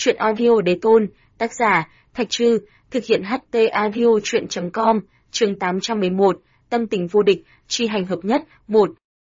Truyện audio đế tôn, tác giả, Thạch Trư, thực hiện HT audio truyện.com, chương 811, tâm tình vô địch, chi hành hợp nhất, 1.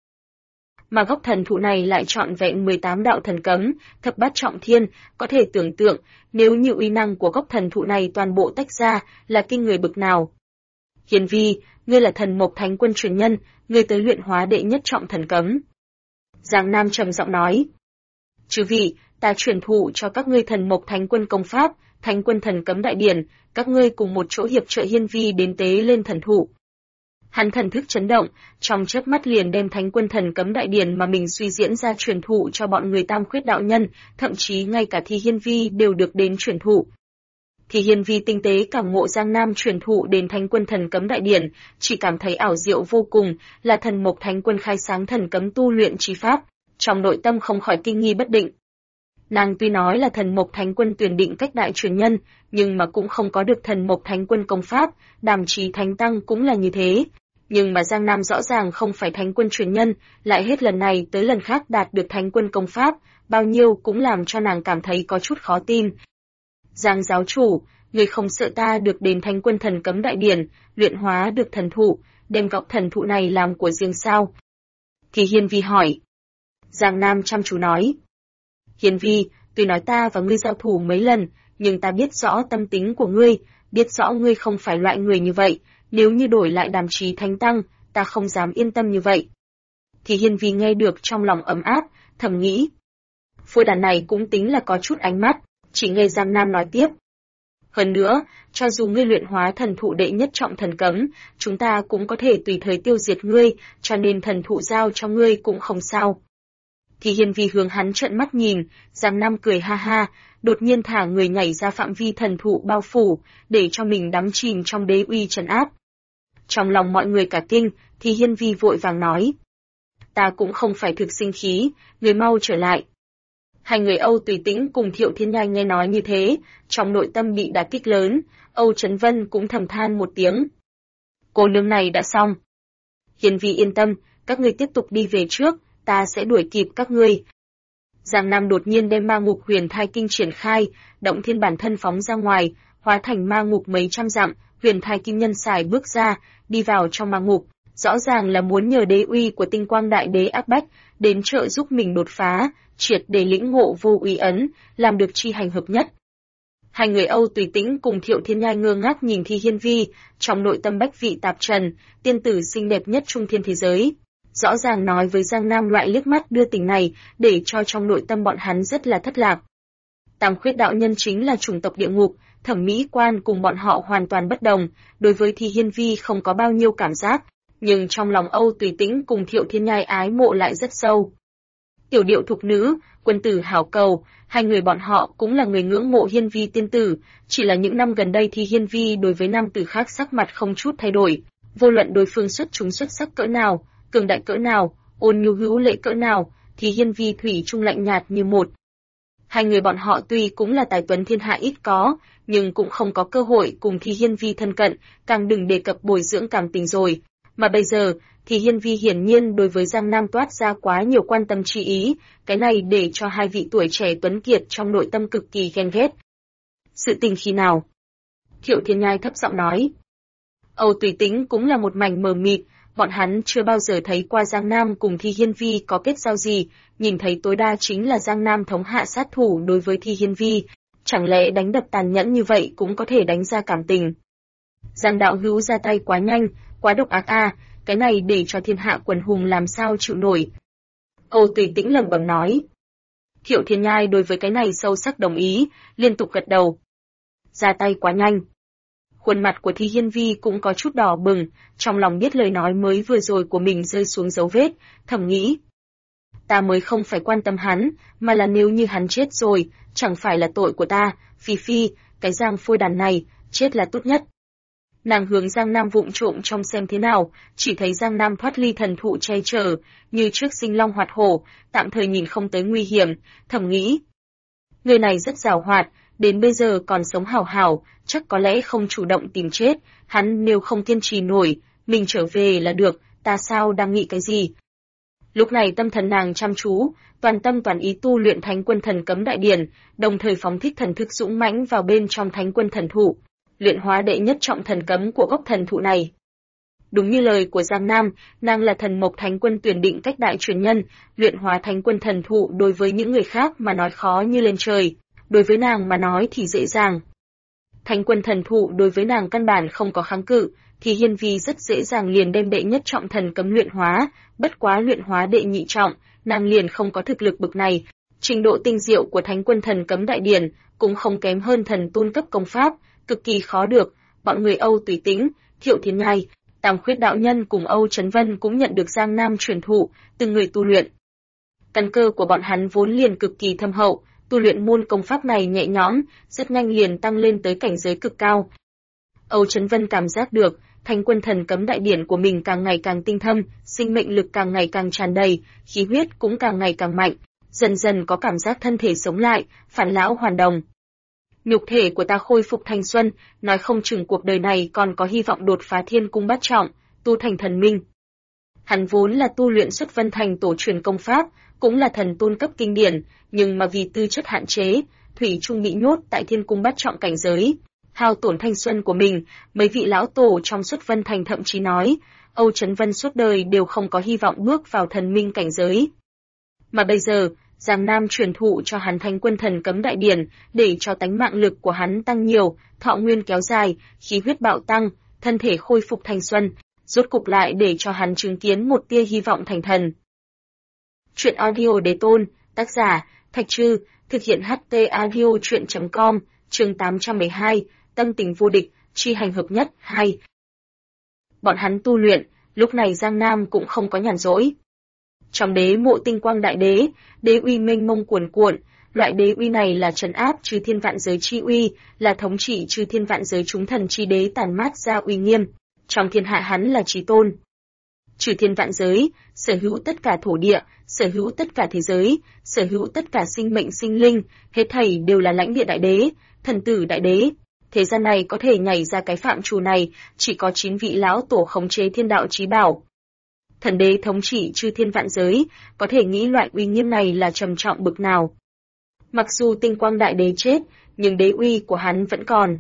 Mà gốc thần thụ này lại trọn vẹn 18 đạo thần cấm, thập bát trọng thiên, có thể tưởng tượng, nếu như uy năng của gốc thần thụ này toàn bộ tách ra, là kinh người bực nào. Hiền vi, ngươi là thần mộc thánh quân truyền nhân, ngươi tới luyện hóa đệ nhất trọng thần cấm. Giang Nam trầm giọng nói. Chư vị, ta truyền thụ cho các ngươi thần mộc thánh quân công pháp, thánh quân thần cấm đại điển, các ngươi cùng một chỗ hiệp trợ hiên vi đến tế lên thần thụ. Hắn thần thức chấn động, trong chớp mắt liền đem thánh quân thần cấm đại điển mà mình suy diễn ra truyền thụ cho bọn người Tam Khuyết đạo nhân, thậm chí ngay cả Thi Hiên Vi đều được đến truyền thụ. Thi Hiên Vi tinh tế cảm ngộ Giang Nam truyền thụ đến thánh quân thần cấm đại điển, chỉ cảm thấy ảo diệu vô cùng, là thần mộc thánh quân khai sáng thần cấm tu luyện chi pháp, trong nội tâm không khỏi kinh nghi bất định. Nàng tuy nói là thần mộc thánh quân tuyển định cách đại truyền nhân, nhưng mà cũng không có được thần mộc thánh quân công pháp, đàm trí thánh tăng cũng là như thế. Nhưng mà Giang Nam rõ ràng không phải thánh quân truyền nhân, lại hết lần này tới lần khác đạt được thánh quân công pháp, bao nhiêu cũng làm cho nàng cảm thấy có chút khó tin. Giang giáo chủ, người không sợ ta được đến thánh quân thần cấm đại điển, luyện hóa được thần thụ, đem gốc thần thụ này làm của riêng sao? Thì Hiên Vi hỏi. Giang Nam chăm chú nói. Hiên Vi, tuy nói ta và ngươi giao thủ mấy lần, nhưng ta biết rõ tâm tính của ngươi, biết rõ ngươi không phải loại người như vậy, nếu như đổi lại đàm trí thánh tăng, ta không dám yên tâm như vậy. Thì Hiên Vi nghe được trong lòng ấm áp, thầm nghĩ. Phôi đàn này cũng tính là có chút ánh mắt, chỉ nghe Giang Nam nói tiếp. Hơn nữa, cho dù ngươi luyện hóa thần thụ đệ nhất trọng thần cấm, chúng ta cũng có thể tùy thời tiêu diệt ngươi, cho nên thần thụ giao cho ngươi cũng không sao. Thì Hiên Vi hướng hắn trợn mắt nhìn, Giang Nam cười ha ha, đột nhiên thả người nhảy ra phạm vi thần thụ bao phủ, để cho mình đắm chìm trong đế uy trấn áp. Trong lòng mọi người cả kinh, thì Hiên Vi vội vàng nói. Ta cũng không phải thực sinh khí, người mau trở lại. Hai người Âu Tùy Tĩnh cùng Thiệu Thiên Nhai nghe nói như thế, trong nội tâm bị đả kích lớn, Âu Chấn Vân cũng thầm than một tiếng. Cô nương này đã xong. Hiên Vi yên tâm, các ngươi tiếp tục đi về trước, ta sẽ đuổi kịp các ngươi. Giang Nam đột nhiên đem ma ngục huyền thai kinh triển khai, động thiên bản thân phóng ra ngoài, hóa thành ma ngục mấy trăm dặm, huyền thai kim nhân xài bước ra, đi vào trong ma ngục, rõ ràng là muốn nhờ đế uy của tinh quang đại đế áp bách, đến trợ giúp mình đột phá, triệt để lĩnh ngộ vô uy ấn, làm được chi hành hợp nhất. Hai người Âu Tùy Tĩnh cùng Thiệu Thiên Nhai ngơ ngác nhìn Thi Hiên Vi, trong nội tâm bách vị tạp trần, tiên tử xinh đẹp nhất trung thiên thế giới. Rõ ràng nói với Giang Nam loại liếc mắt đưa tình này, để cho trong nội tâm bọn hắn rất là thất lạc. Tam Khuyết đạo nhân chính là chủng tộc địa ngục, thẩm mỹ quan cùng bọn họ hoàn toàn bất đồng, đối với Thi Hiên Vi không có bao nhiêu cảm giác, nhưng trong lòng Âu Tùy Tĩnh cùng Thiệu Thiên Nhai ái mộ lại rất sâu. Tiểu điệu thục nữ, quân tử hảo cầu, hai người bọn họ cũng là người ngưỡng mộ Hiên Vi tiên tử, chỉ là những năm gần đây Thi Hiên Vi đối với nam tử khác sắc mặt không chút thay đổi, vô luận đối phương xuất chúng xuất sắc cỡ nào, cường đại cỡ nào, ôn nhu hữu lễ cỡ nào, thì Hiên Vi thủy chung lạnh nhạt như một. Hai người bọn họ tuy cũng là tài tuấn thiên hạ ít có, nhưng cũng không có cơ hội cùng Thi Hiên Vi thân cận, càng đừng đề cập bồi dưỡng cảm tình rồi. Mà bây giờ, thì Hiên Vi hiển nhiên đối với Giang Nam toát ra quá nhiều quan tâm chi ý, cái này để cho hai vị tuổi trẻ tuấn kiệt trong nội tâm cực kỳ ghen ghét. Sự tình khi nào? Thiệu Thiên Nhai thấp giọng nói. Âu Tùy Tĩnh cũng là một mảnh mờ mịt, bọn hắn chưa bao giờ thấy qua Giang Nam cùng Thi Hiên Vi có kết giao gì, nhìn thấy tối đa chính là Giang Nam thống hạ sát thủ đối với Thi Hiên Vi, chẳng lẽ đánh đập tàn nhẫn như vậy cũng có thể đánh ra cảm tình. Giang đạo hữu ra tay quá nhanh, quá độc ác a, cái này để cho thiên hạ quần hùng làm sao chịu nổi. Âu Tùy Tĩnh lẩm bẩm nói. Thiệu Thiên Nhai đối với cái này sâu sắc đồng ý, liên tục gật đầu. Ra tay quá nhanh. Khuôn mặt của Thi Hiên Vi cũng có chút đỏ bừng, trong lòng biết lời nói mới vừa rồi của mình rơi xuống dấu vết, thầm nghĩ. Ta mới không phải quan tâm hắn, mà là nếu như hắn chết rồi, chẳng phải là tội của ta, Phi Phi, cái Giang phôi đàn này, chết là tốt nhất. Nàng hướng Giang Nam vụng trộm trong xem thế nào, chỉ thấy Giang Nam thoát ly thần thụ che chở, như trước sinh long hoạt hổ, tạm thời nhìn không tới nguy hiểm, thầm nghĩ. Người này rất giàu hoạt, đến bây giờ còn sống hảo hảo, chắc có lẽ không chủ động tìm chết, hắn nếu không kiên trì nổi, mình trở về là được, ta sao đang nghĩ cái gì. Lúc này tâm thần nàng chăm chú, toàn tâm toàn ý tu luyện Thánh Quân Thần Cấm Đại Điển, đồng thời phóng thích thần thức dũng mãnh vào bên trong Thánh Quân Thần Thụ, luyện hóa đệ nhất trọng thần cấm của gốc thần thụ này. Đúng như lời của Giang Nam, nàng là thần mộc Thánh Quân tuyển định cách đại truyền nhân, luyện hóa Thánh Quân Thần Thụ đối với những người khác mà nói khó như lên trời, đối với nàng mà nói thì dễ dàng. Thánh Quân Thần Thụ đối với nàng căn bản không có kháng cự, thì Hiên Vi rất dễ dàng liền đem đệ nhất trọng thần cấm luyện hóa, bất quá luyện hóa đệ nhị trọng, nàng liền không có thực lực bực này. Trình độ tinh diệu của Thánh Quân Thần Cấm Đại Điển cũng không kém hơn thần tôn cấp công pháp, cực kỳ khó được. Bọn người Âu Tùy Tĩnh, Thiệu Thiên Nhai, Tam Khuyết đạo nhân cùng Âu Chấn Vân cũng nhận được Giang Nam truyền thụ, từng người tu luyện. Căn cơ của bọn hắn vốn liền cực kỳ thâm hậu, tu luyện môn công pháp này nhẹ nhõm, rất nhanh liền tăng lên tới cảnh giới cực cao. Âu Chấn Vân cảm giác được, Thánh Quân Thần Cấm Đại Điển của mình càng ngày càng tinh thâm, sinh mệnh lực càng ngày càng tràn đầy, khí huyết cũng càng ngày càng mạnh, dần dần có cảm giác thân thể sống lại, phản lão hoàn đồng. Nhục thể của ta khôi phục thanh xuân, nói không chừng cuộc đời này còn có hy vọng đột phá thiên cung bát trọng, tu thành thần minh. Hắn vốn là tu luyện xuất Vân Thành tổ truyền công pháp, cũng là thần tôn cấp kinh điển, nhưng mà vì tư chất hạn chế, thủy chung bị nhốt tại thiên cung bát trọng cảnh giới, hao tổn thanh xuân của mình. Mấy vị lão tổ trong xuất Vân Thành thậm chí nói, Âu Chấn Vân suốt đời đều không có hy vọng bước vào thần minh cảnh giới. Mà bây giờ, Giang Nam truyền thụ cho hắn Thánh Quân Thần Cấm Đại Điển, để cho tánh mạng lực của hắn tăng nhiều, thọ nguyên kéo dài, khí huyết bạo tăng, thân thể khôi phục thanh xuân, rốt cục lại để cho hắn chứng kiến một tia hy vọng thành thần. Truyện audio Đế Tôn, tác giả, Thạch Trư, thực hiện HT audio truyện.com, chương 812, tâm tình vô địch, chi hành hợp nhất, 2. Bọn hắn tu luyện, lúc này Giang Nam cũng không có nhàn rỗi. Trong đế mộ tinh quang đại đế, đế uy mênh mông cuồn cuộn, loại đế uy này là trấn áp chư thiên vạn giới chi uy, là thống trị chư thiên vạn giới chúng thần chi đế tàn mát ra uy nghiêm. Trong thiên hạ hắn là chí tôn. Chư thiên vạn giới, sở hữu tất cả thổ địa, sở hữu tất cả thế giới, sở hữu tất cả sinh mệnh sinh linh, hết thảy đều là lãnh địa đại đế, thần tử đại đế. Thế gian này có thể nhảy ra cái phạm trù này, chỉ có 9 vị lão tổ khống chế thiên đạo chí bảo. Thần đế thống trị chư thiên vạn giới, có thể nghĩ loại uy nghiêm này là trầm trọng bực nào. Mặc dù tinh quang đại đế chết, nhưng đế uy của hắn vẫn còn.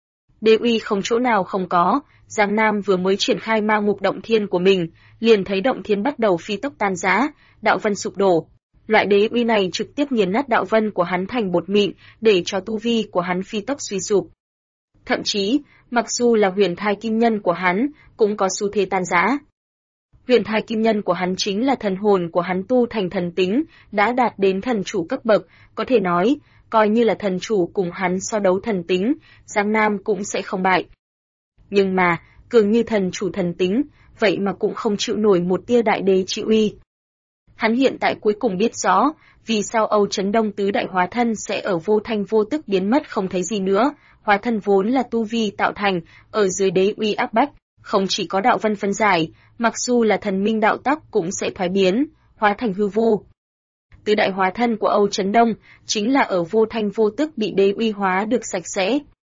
Đế uy không chỗ nào không có, Giang Nam vừa mới triển khai ma ngục động thiên của mình, liền thấy động thiên bắt đầu phi tốc tan rã, đạo vân sụp đổ. Loại đế uy này trực tiếp nghiền nát đạo vân của hắn thành bột mịn, để cho tu vi của hắn phi tốc suy sụp. Thậm chí, mặc dù là huyền thai kim nhân của hắn, cũng có xu thế tan rã. Huyền thai kim nhân của hắn chính là thần hồn của hắn tu thành thần tính, đã đạt đến thần chủ cấp bậc, có thể nói, coi như là thần chủ cùng hắn so đấu thần tính, Giang Nam cũng sẽ không bại. Nhưng mà, cường như thần chủ thần tính, vậy mà cũng không chịu nổi một tia đại đế trị uy. Hắn hiện tại cuối cùng biết rõ, vì sao Âu Chấn Đông tứ đại hóa thân sẽ ở vô thanh vô tức biến mất không thấy gì nữa, hóa thân vốn là tu vi tạo thành, ở dưới đế uy áp bách, không chỉ có đạo vân phân giải, mặc dù là thần minh đạo tắc cũng sẽ thoái biến, hóa thành hư vô. Tứ đại hóa thân của Âu Chấn Đông chính là ở vô thanh vô tức bị đế uy hóa được sạch sẽ.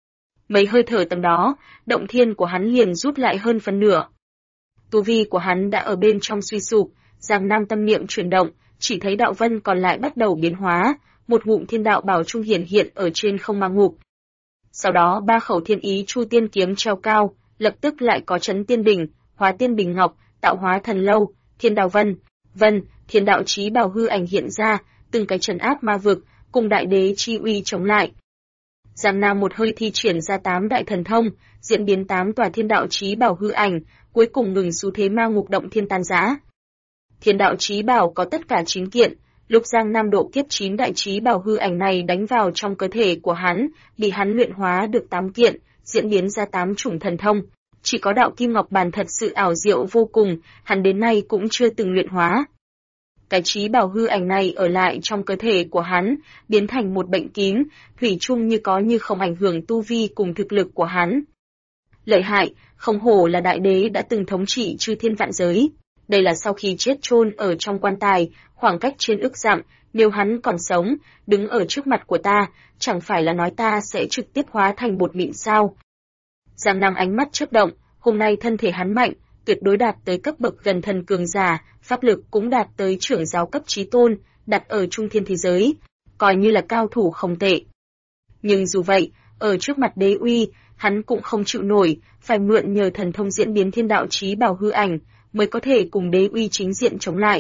Mấy hơi thở tầm đó, động thiên của hắn liền rút lại hơn phần nửa. Tu vi của hắn đã ở bên trong suy sụp, Giang Nam tâm niệm chuyển động, chỉ thấy đạo vân còn lại bắt đầu biến hóa, một ngụm thiên đạo bảo trung hiển hiện ở trên không ma ngục. Sau đó 3 khẩu thiên ý chu tiên kiếm treo cao, lập tức lại có chấn tiên đỉnh, hóa tiên bình ngọc, tạo hóa thần lâu, thiên đạo vân, thiên đạo chí bảo hư ảnh hiện ra, từng cái trấn áp ma vực, cùng đại đế chi uy chống lại. Giang Nam một hơi thi triển ra 8 đại thần thông, diễn biến 8 tòa thiên đạo chí bảo hư ảnh, cuối cùng ngừng xu thế ma ngục động thiên tan rã. Thiên đạo chí bảo có tất cả 9 kiện, lúc Giang Nam độ kiếp 9 đại chí bảo hư ảnh này đánh vào trong cơ thể của hắn, bị hắn luyện hóa được 8 kiện, diễn biến ra 8 chủng thần thông. Chỉ có đạo kim ngọc bàn thật sự ảo diệu vô cùng, hắn đến nay cũng chưa từng luyện hóa. Cái chí bảo hư ảnh này ở lại trong cơ thể của hắn, biến thành một bệnh kín, thủy chung như có như không ảnh hưởng tu vi cùng thực lực của hắn. Lợi hại, không hổ là đại đế đã từng thống trị chư thiên vạn giới. Đây là sau khi chết chôn ở trong quan tài, khoảng cách trên ức dặm, nếu hắn còn sống, đứng ở trước mặt của ta, chẳng phải là nói ta sẽ trực tiếp hóa thành bột mịn sao? Giang Nam ánh mắt chớp động, hôm nay thân thể hắn mạnh, tuyệt đối đạt tới cấp bậc gần thần cường giả, pháp lực cũng đạt tới trưởng giáo cấp chí tôn, đặt ở trung thiên thế giới, coi như là cao thủ không tệ. Nhưng dù vậy, ở trước mặt đế uy, hắn cũng không chịu nổi, phải mượn nhờ thần thông diễn biến thiên đạo chí bảo hư ảnh, mới có thể cùng đế uy chính diện chống lại.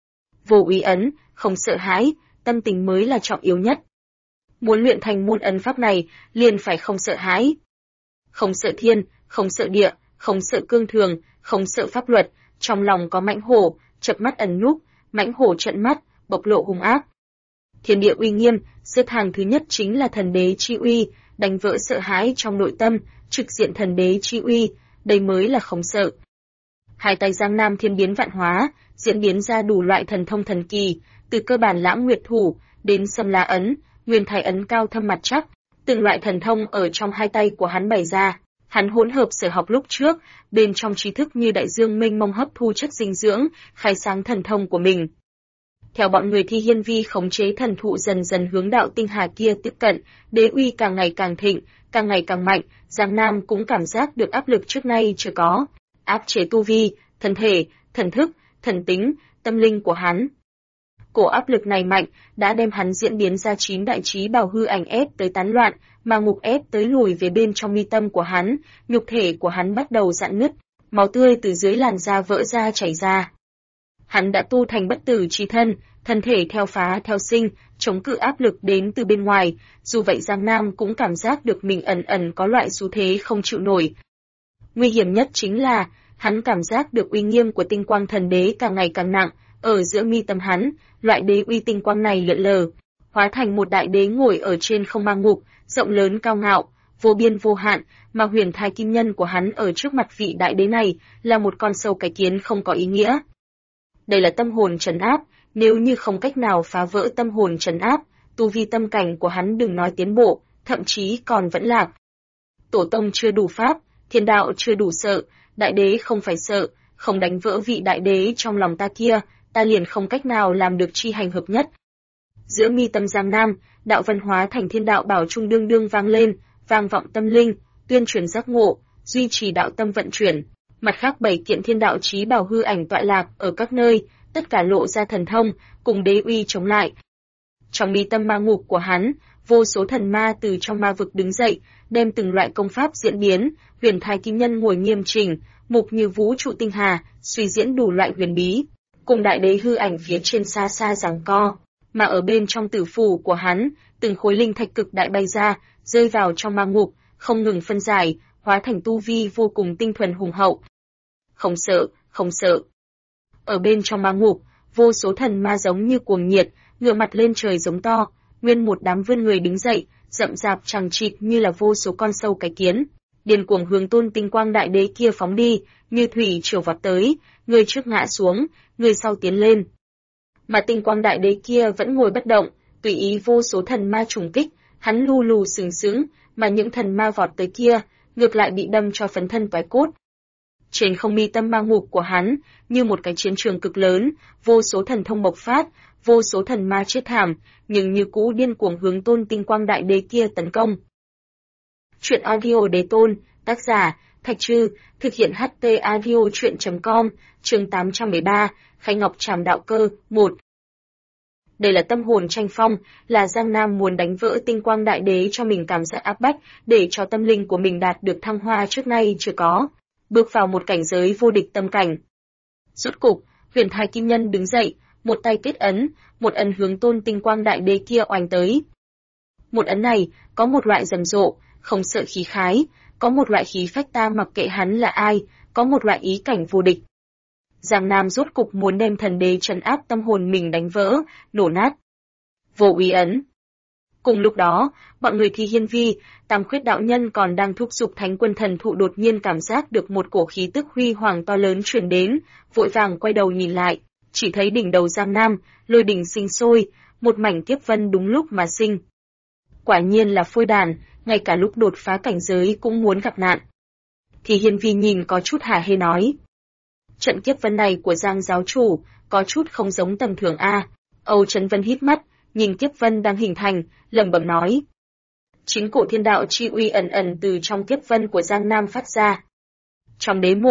Vô uy ấn, không sợ hãi, tâm tình mới là trọng yếu nhất. Muốn luyện thành môn ấn pháp này, liền phải không sợ hãi. Không sợ thiên, không sợ địa, không sợ cương thường, không sợ pháp luật, trong lòng có mãnh hổ, chập mắt ẩn núp, mãnh hổ trợn mắt, bộc lộ hung ác. Thiên địa uy nghiêm, xếp hàng thứ nhất chính là thần đế chi uy, đánh vỡ sợ hãi trong nội tâm, trực diện thần đế chi uy, đây mới là không sợ. Hai tay Giang Nam thiên biến vạn hóa, diễn biến ra đủ loại thần thông thần kỳ, từ cơ bản lãng nguyệt thủ đến xâm la ấn, nguyên thải ấn cao thâm mặt chắc, từng loại thần thông ở trong hai tay của hắn bày ra. Hắn hỗn hợp sở học lúc trước, bên trong trí thức như đại dương mênh mông hấp thu chất dinh dưỡng, khai sáng thần thông của mình. Theo bọn người Thi Hiên Vi khống chế thần thụ dần dần hướng đạo tinh hà kia tiếp cận, đế uy càng ngày càng thịnh, càng ngày càng mạnh, Giang Nam cũng cảm giác được áp lực trước nay chưa có, áp chế tu vi, thân thể, thần thức, thần tính, tâm linh của hắn. Cổ áp lực này mạnh, đã đem hắn diễn biến ra 9 đại chí bảo hư ảnh ép tới tán loạn, mà ngục ép tới lùi về bên trong mi tâm của hắn, nhục thể của hắn bắt đầu rạn nứt, máu tươi từ dưới làn da vỡ ra chảy ra. Hắn đã tu thành bất tử chi thân, thân thể theo phá theo sinh, chống cự áp lực đến từ bên ngoài, dù vậy Giang Nam cũng cảm giác được mình ẩn ẩn có loại xu thế không chịu nổi. Nguy hiểm nhất chính là, hắn cảm giác được uy nghiêm của tinh quang thần đế càng ngày càng nặng, ở giữa mi tâm hắn, loại đế uy tinh quang này lượn lờ, hóa thành một đại đế ngồi ở trên không mang ngục, rộng lớn cao ngạo, vô biên vô hạn, mà huyền thai kim nhân của hắn ở trước mặt vị đại đế này là một con sâu cái kiến không có ý nghĩa. Đây là tâm hồn trấn áp, nếu như không cách nào phá vỡ tâm hồn trấn áp, tu vi tâm cảnh của hắn đừng nói tiến bộ, thậm chí còn vẫn lạc. Tổ tông chưa đủ pháp, thiên đạo chưa đủ sợ, đại đế không phải sợ, không đánh vỡ vị đại đế trong lòng ta kia, ta liền không cách nào làm được chi hành hợp nhất. Giữa mi tâm Giang Nam, đạo văn hóa thành thiên đạo bảo trung đương đương vang lên, vang vọng tâm linh, tuyên truyền giác ngộ, duy trì đạo tâm vận chuyển. Mặt khác 7 kiện thiên đạo chí bảo hư ảnh tọa lạc ở các nơi, tất cả lộ ra thần thông, cùng đế uy chống lại. Trong mi tâm ma ngục của hắn, vô số thần ma từ trong ma vực đứng dậy, đem từng loại công pháp diễn biến, huyền thai kim nhân ngồi nghiêm chỉnh, mục như vũ trụ tinh hà, suy diễn đủ loại huyền bí, cùng đại đế hư ảnh phía trên xa xa giằng co, mà ở bên trong tử phủ của hắn, từng khối linh thạch cực đại bay ra, rơi vào trong ma ngục, không ngừng phân giải, hóa thành tu vi vô cùng tinh thuần hùng hậu. Không sợ, không sợ. Ở bên trong ma ngục, vô số thần ma giống như cuồng nhiệt, ngửa mặt lên trời giống to, nguyên một đám vươn người đứng dậy, rậm rạp chằng chịt như là vô số con sâu cái kiến, điên cuồng hướng tôn tinh quang đại đế kia phóng đi, như thủy triều vọt tới, người trước ngã xuống, người sau tiến lên. Mà tinh quang đại đế kia vẫn ngồi bất động, tùy ý vô số thần ma trùng kích, hắn lù lù sừng sững, mà những thần ma vọt tới kia, ngược lại bị đâm cho phấn thân toái cốt. Trên không mi tâm ma ngục của hắn, như một cái chiến trường cực lớn, vô số thần thông bộc phát, vô số thần ma chết thảm, nhưng như cũ điên cuồng hướng tôn tinh quang đại đế kia tấn công. Truyện audio đế tôn, tác giả, Thạch Trư, thực hiện HT audio truyện.com, chương 813, Khánh Ngọc Trảm Đạo Cơ, 1. Đây là tâm hồn tranh phong, là Giang Nam muốn đánh vỡ tinh quang đại đế cho mình cảm giác áp bách, để cho tâm linh của mình đạt được thăng hoa trước nay chưa có, bước vào một cảnh giới vô địch tâm cảnh. Rốt cục, huyền thai kim nhân đứng dậy, một tay kết ấn, một ấn hướng tôn tinh quang đại đế kia oanh tới. Một ấn này, có một loại rầm rộ, không sợ khí khái, có một loại khí phách ta mặc kệ hắn là ai, có một loại ý cảnh vô địch. Giang Nam rốt cục muốn đem thần đế trấn áp tâm hồn mình đánh vỡ, nổ nát. Vô uy ấn. Cùng lúc đó, bọn người Thi Hiên Vi, Tam Khuyết đạo nhân còn đang thúc giục Thánh Quân Thần Thụ đột nhiên cảm giác được một cổ khí tức huy hoàng to lớn truyền đến, vội vàng quay đầu nhìn lại, chỉ thấy đỉnh đầu Giang Nam, lôi đỉnh sinh sôi, một mảnh kiếp vân đúng lúc mà sinh. Quả nhiên là phôi đàn, ngay cả lúc đột phá cảnh giới cũng muốn gặp nạn. Thi Hiên Vi nhìn có chút hả hê nói. Trận kiếp vân này của Giang giáo chủ, có chút không giống tầm thường a. Âu Trấn Vân hít mắt, nhìn kiếp vân đang hình thành, lẩm bẩm nói. Chính cổ thiên đạo chi uy ẩn ẩn từ trong kiếp vân của Giang Nam phát ra. Trong đế mộ,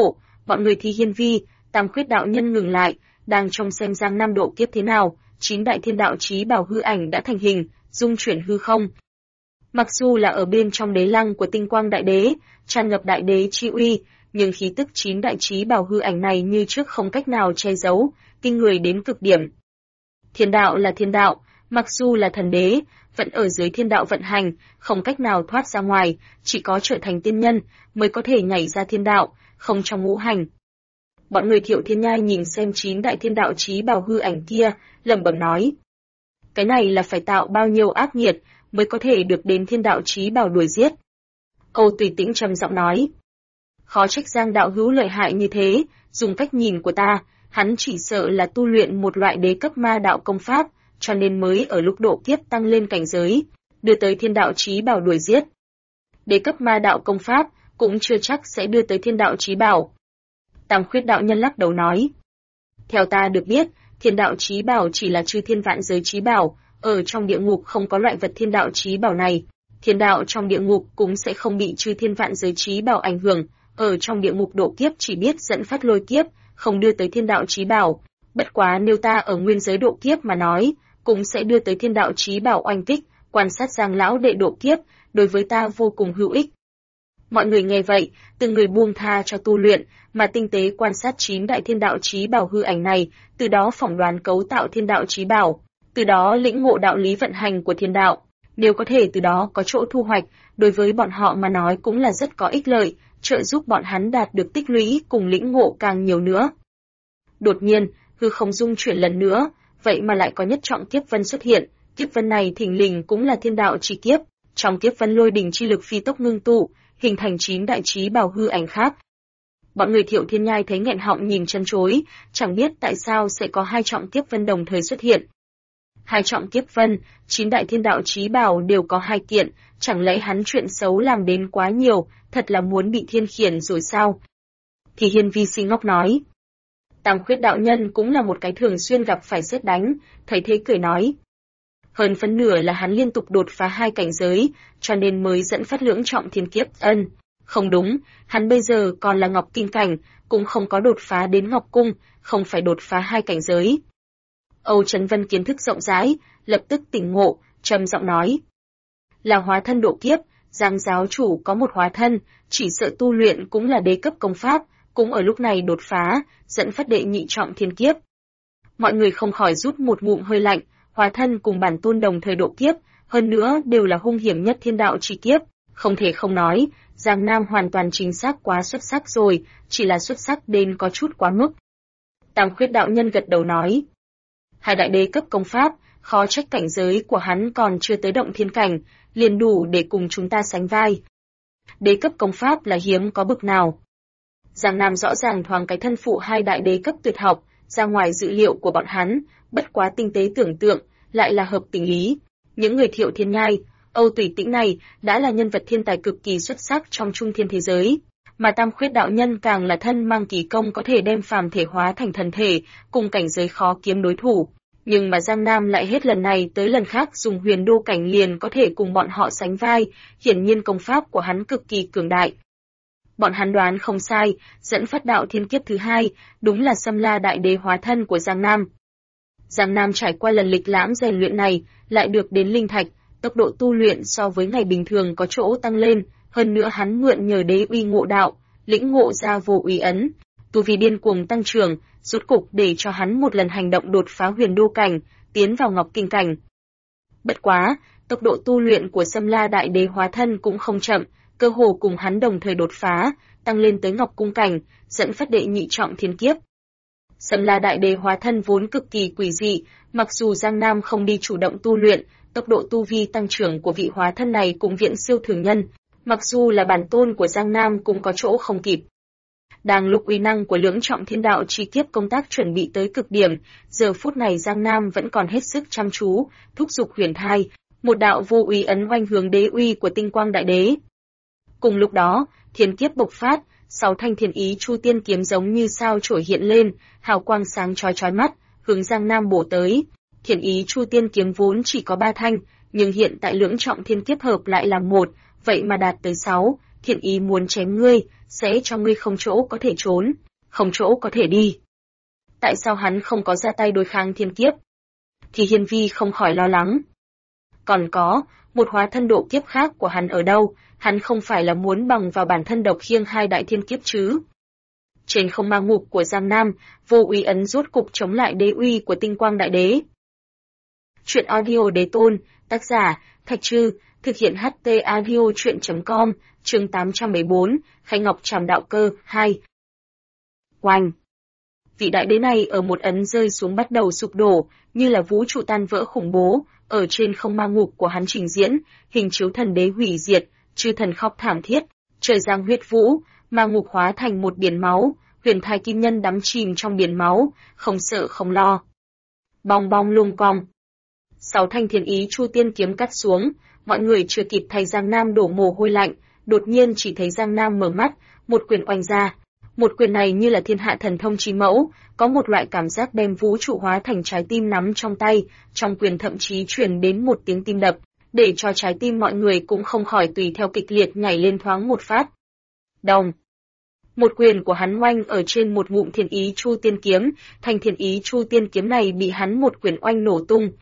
Bọn người Thi Hiên Vi, Tam Khuyết đạo nhân ngừng lại, đang trông xem Giang Nam độ kiếp thế nào. 9 đại thiên đạo chí bảo hư ảnh đã thành hình, dung chuyển hư không. Mặc dù là ở bên trong đế lăng của Tinh Quang Đại Đế, tràn ngập đại đế chi uy, nhưng khí tức 9 đại chí bảo hư ảnh này như trước không cách nào che giấu, kinh người đến cực điểm. Thiên đạo là thiên đạo, mặc dù là thần đế, vẫn ở dưới thiên đạo vận hành, không cách nào thoát ra ngoài, chỉ có trở thành tiên nhân mới có thể nhảy ra thiên đạo, không trong ngũ hành. Bọn người Thiệu Thiên Nhai nhìn xem 9 đại thiên đạo chí bảo hư ảnh kia, lẩm bẩm nói: cái này là phải tạo bao nhiêu ác nghiệt mới có thể được đến thiên đạo chí bảo đuổi giết. Âu Tùy Tĩnh trầm giọng nói: khó trách Giang đạo hữu lợi hại như thế, dùng cách nhìn của ta, hắn chỉ sợ là tu luyện một loại đế cấp ma đạo công pháp, cho nên mới ở lúc độ kiếp tăng lên cảnh giới, đưa tới thiên đạo chí bảo đuổi giết. Đế cấp ma đạo công pháp cũng chưa chắc sẽ đưa tới thiên đạo chí bảo. Tam Khuyết đạo nhân lắc đầu nói: theo ta được biết, thiên đạo chí bảo chỉ là chư thiên vạn giới chí bảo, ở trong địa ngục không có loại vật thiên đạo chí bảo này. Thiên đạo trong địa ngục cũng sẽ không bị chư thiên vạn giới chí bảo ảnh hưởng, ở trong địa ngục độ kiếp chỉ biết dẫn phát lôi kiếp, không đưa tới thiên đạo chí bảo. Bất quá nếu ta ở nguyên giới độ kiếp mà nói, cũng sẽ đưa tới thiên đạo chí bảo oanh kích, quan sát Giang lão đệ độ kiếp, đối với ta vô cùng hữu ích. Mọi người nghe vậy, từng người buông tha cho tu luyện, mà tinh tế quan sát 9 đại thiên đạo chí bảo hư ảnh này, từ đó phỏng đoán cấu tạo thiên đạo chí bảo, từ đó lĩnh ngộ đạo lý vận hành của thiên đạo. Nếu có thể từ đó có chỗ thu hoạch, đối với bọn họ mà nói cũng là rất có ích lợi, trợ giúp bọn hắn đạt được tích lũy cùng lĩnh ngộ càng nhiều nữa. Đột nhiên, hư không dung chuyển lần nữa, vậy mà lại có nhất trọng kiếp vân xuất hiện, kiếp vân này thình lình cũng là thiên đạo chi kiếp, trong kiếp vân lôi đỉnh chi lực phi tốc ngưng tụ, hình thành 9 đại chí bảo hư ảnh khác. Bọn người Thiệu Thiên Nhai thấy nghẹn họng nhìn chân chối, chẳng biết tại sao sẽ có 2 trọng kiếp vân đồng thời xuất hiện. 2 trọng kiếp vân, 9 đại thiên đạo chí bảo đều có 2 kiện, chẳng lẽ hắn chuyện xấu làm đến quá nhiều, thật là muốn bị thiên khiển rồi sao? Thì Hiên Vi si ngốc nói. Tam Khuyết đạo nhân cũng là một cái thường xuyên gặp phải sét đánh, thấy thế cười nói: hơn phân nửa là hắn liên tục đột phá 2 cảnh giới, cho nên mới dẫn phát lưỡng trọng thiên kiếp. Không đúng, hắn bây giờ còn là Ngọc Kinh cảnh, cũng không có đột phá đến Ngọc Cung, không phải đột phá 2 cảnh giới. Âu Trấn Vân kiến thức rộng rãi, lập tức tỉnh ngộ, trầm giọng nói: là hóa thân độ kiếp, Giang giáo chủ có một hóa thân, chỉ sợ tu luyện cũng là đế cấp công pháp, cũng ở lúc này đột phá, dẫn phát đệ nhị trọng thiên kiếp. Mọi người không khỏi rút một ngụm hơi lạnh, hóa thân cùng bản tôn đồng thời độ kiếp, hơn nữa đều là hung hiểm nhất thiên đạo chi kiếp, không thể không nói, Giang Nam hoàn toàn chính xác quá xuất sắc rồi, chỉ là xuất sắc đến có chút quá mức. Tam Khuyết đạo nhân gật đầu nói: 2 đại đế cấp công pháp, khó trách cảnh giới của hắn còn chưa tới động thiên cảnh, liền đủ để cùng chúng ta sánh vai. Đế cấp công pháp là hiếm có bực nào. Giang Nam rõ ràng thoáng cái thân phụ 2 đại đế cấp tuyệt học, ra ngoài dự liệu của bọn hắn, bất quá tinh tế tưởng tượng, lại là hợp tình lý. Những người Thiệu Thiên Nhai, Âu Tùy Tĩnh này đã là nhân vật thiên tài cực kỳ xuất sắc trong trung thiên thế giới, mà Tam Khuyết đạo nhân càng là thân mang kỳ công có thể đem phàm thể hóa thành thần thể, cùng cảnh giới khó kiếm đối thủ. Nhưng mà Giang Nam lại hết lần này tới lần khác dùng huyền đô cảnh liền có thể cùng bọn họ sánh vai, hiển nhiên công pháp của hắn cực kỳ cường đại. Bọn hắn đoán không sai, dẫn phát đạo thiên kiếp thứ 2, đúng là Xâm La đại đế hóa thân của Giang Nam. Giang Nam trải qua lần lịch lãm rèn luyện này, lại được đến linh thạch, tốc độ tu luyện so với ngày bình thường có chỗ tăng lên, hơn nữa hắn mượn nhờ đế uy ngộ đạo, lĩnh ngộ ra vô uy ấn, tu vi điên cuồng tăng trưởng, rốt cục để cho hắn một lần hành động đột phá huyền đô cảnh, tiến vào Ngọc Kinh cảnh. Bất quá, tốc độ tu luyện của Xâm La đại đế hóa thân cũng không chậm, cơ hồ cùng hắn đồng thời đột phá, tăng lên tới Ngọc Cung cảnh, dẫn phát đệ nhị trọng thiên kiếp. Xâm La đại đế hóa thân vốn cực kỳ quỷ dị, mặc dù Giang Nam không đi chủ động tu luyện, tốc độ tu vi tăng trưởng của vị hóa thân này cũng viễn siêu thường nhân, mặc dù là bản tôn của Giang Nam cũng có chỗ không kịp. Đang lúc uy năng của lưỡng trọng thiên đạo chi kiếp công tác chuẩn bị tới cực điểm, giờ phút này Giang Nam vẫn còn hết sức chăm chú, thúc giục huyền thai, một đạo vô uy ấn oanh hướng đế uy của Tinh Quang đại đế. Cùng lúc đó, thiên kiếp bộc phát, 6 thanh thiên ý chu tiên kiếm giống như sao chổi hiện lên, hào quang sáng chói chói mắt, hướng Giang Nam bổ tới. Thiên ý chu tiên kiếm vốn chỉ có 3 thanh, nhưng hiện tại lưỡng trọng thiên kiếp hợp lại là 1, vậy mà đạt tới 6, thiên ý muốn chém ngươi, sẽ cho ngươi không chỗ có thể trốn. không chỗ có thể đi. Tại sao hắn không có ra tay đối kháng thiên kiếp? Thì Hiên Vi không khỏi lo lắng. Còn có, một hóa thân độ kiếp khác của hắn ở đâu, hắn không phải là muốn bằng vào bản thân độc khiêng hai đại thiên kiếp chứ? Trên không ma ngục của Giang Nam, Vô Uy ấn rốt cục chống lại đế uy của Tinh Quang Đại Đế. Truyện audio đế tôn, tác giả, Thạch Trư, thực hiện HT audio truyện.com, chương 814, Khánh Ngọc Trảm Đạo Cơ, 2. Oanh! Vị đại đế này ở một ấn rơi xuống bắt đầu sụp đổ, như là vũ trụ tan vỡ khủng bố, ở trên không ma ngục của hắn trình diễn, hình chiếu thần đế hủy diệt, chư thần khóc thảm thiết, trời giang huyết vũ, ma ngục hóa thành một biển máu, huyền thai kim nhân đắm chìm trong biển máu, không sợ không lo. Bong bong lung cong. 6 thanh thiên ý chu tiên kiếm cắt xuống, mọi người chưa kịp thấy Giang Nam đổ mồ hôi lạnh, đột nhiên chỉ thấy Giang Nam mở mắt, một quyền oanh ra. Một quyền này như là thiên hạ thần thông chí mẫu, có một loại cảm giác đem vũ trụ hóa thành trái tim nắm trong tay, trong quyền thậm chí truyền đến một tiếng tim đập, để cho trái tim mọi người cũng không khỏi tùy theo kịch liệt nhảy lên thoáng một phát. Đồng. Một quyền của hắn oanh ở trên một ngụm thiên ý chu tiên kiếm, thanh thiên ý chu tiên kiếm này bị hắn một quyền oanh nổ tung.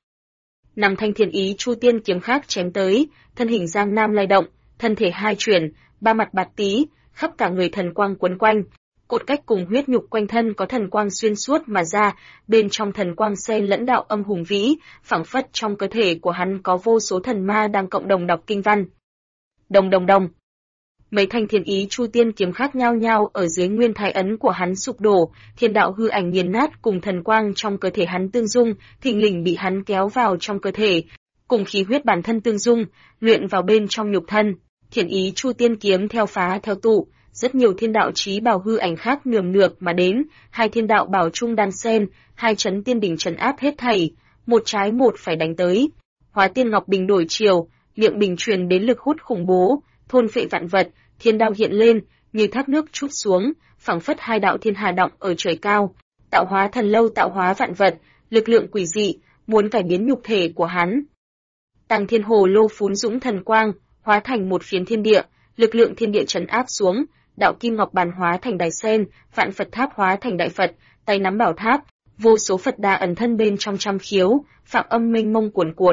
5 thanh thiên ý chu tiên kiếm khác chém tới, thân hình Giang Nam lay động, thân thể hai chuyển, ba mặt bạt tí, khắp cả người thần quang quấn quanh. Cột cách cùng huyết nhục quanh thân có thần quang xuyên suốt mà ra, bên trong thần quang xen lẫn đạo âm hùng vĩ, phảng phất trong cơ thể của hắn có vô số thần ma đang cộng đồng đọc kinh văn. Đồng đồng đồng. Mấy thanh thiên ý chu tiên kiếm khác nhau nhau ở dưới nguyên thái ấn của hắn sụp đổ, thiên đạo hư ảnh nghiền nát cùng thần quang trong cơ thể hắn tương dung, thình lình bị hắn kéo vào trong cơ thể, cùng khí huyết bản thân tương dung, luyện vào bên trong nhục thân. Thiên ý chu tiên kiếm theo phá theo tụ, rất nhiều thiên đạo chí bảo hư ảnh khác nườm nượp mà đến, hai thiên đạo bảo trung đan sen, hai chấn tiên đỉnh trấn áp hết thảy, một trái một phải đánh tới. Hóa tiên ngọc bình đổi chiều, miệng bình truyền đến lực hút khủng bố, thôn phệ vạn vật, thiên đạo hiện lên, như thác nước trút xuống, phảng phất hai đạo thiên hà động ở trời cao, tạo hóa thần lâu tạo hóa vạn vật, lực lượng quỷ dị, muốn cải biến nhục thể của hắn. Tăng thiên hồ lô phún dũng thần quang, hóa thành một phiến thiên địa, lực lượng thiên địa trấn áp xuống, đạo kim ngọc bàn hóa thành đài sen, vạn Phật tháp hóa thành đại Phật, tay nắm bảo tháp, vô số Phật đà ẩn thân bên trong trăm khiếu, phạm âm mênh mông cuồn cuộn.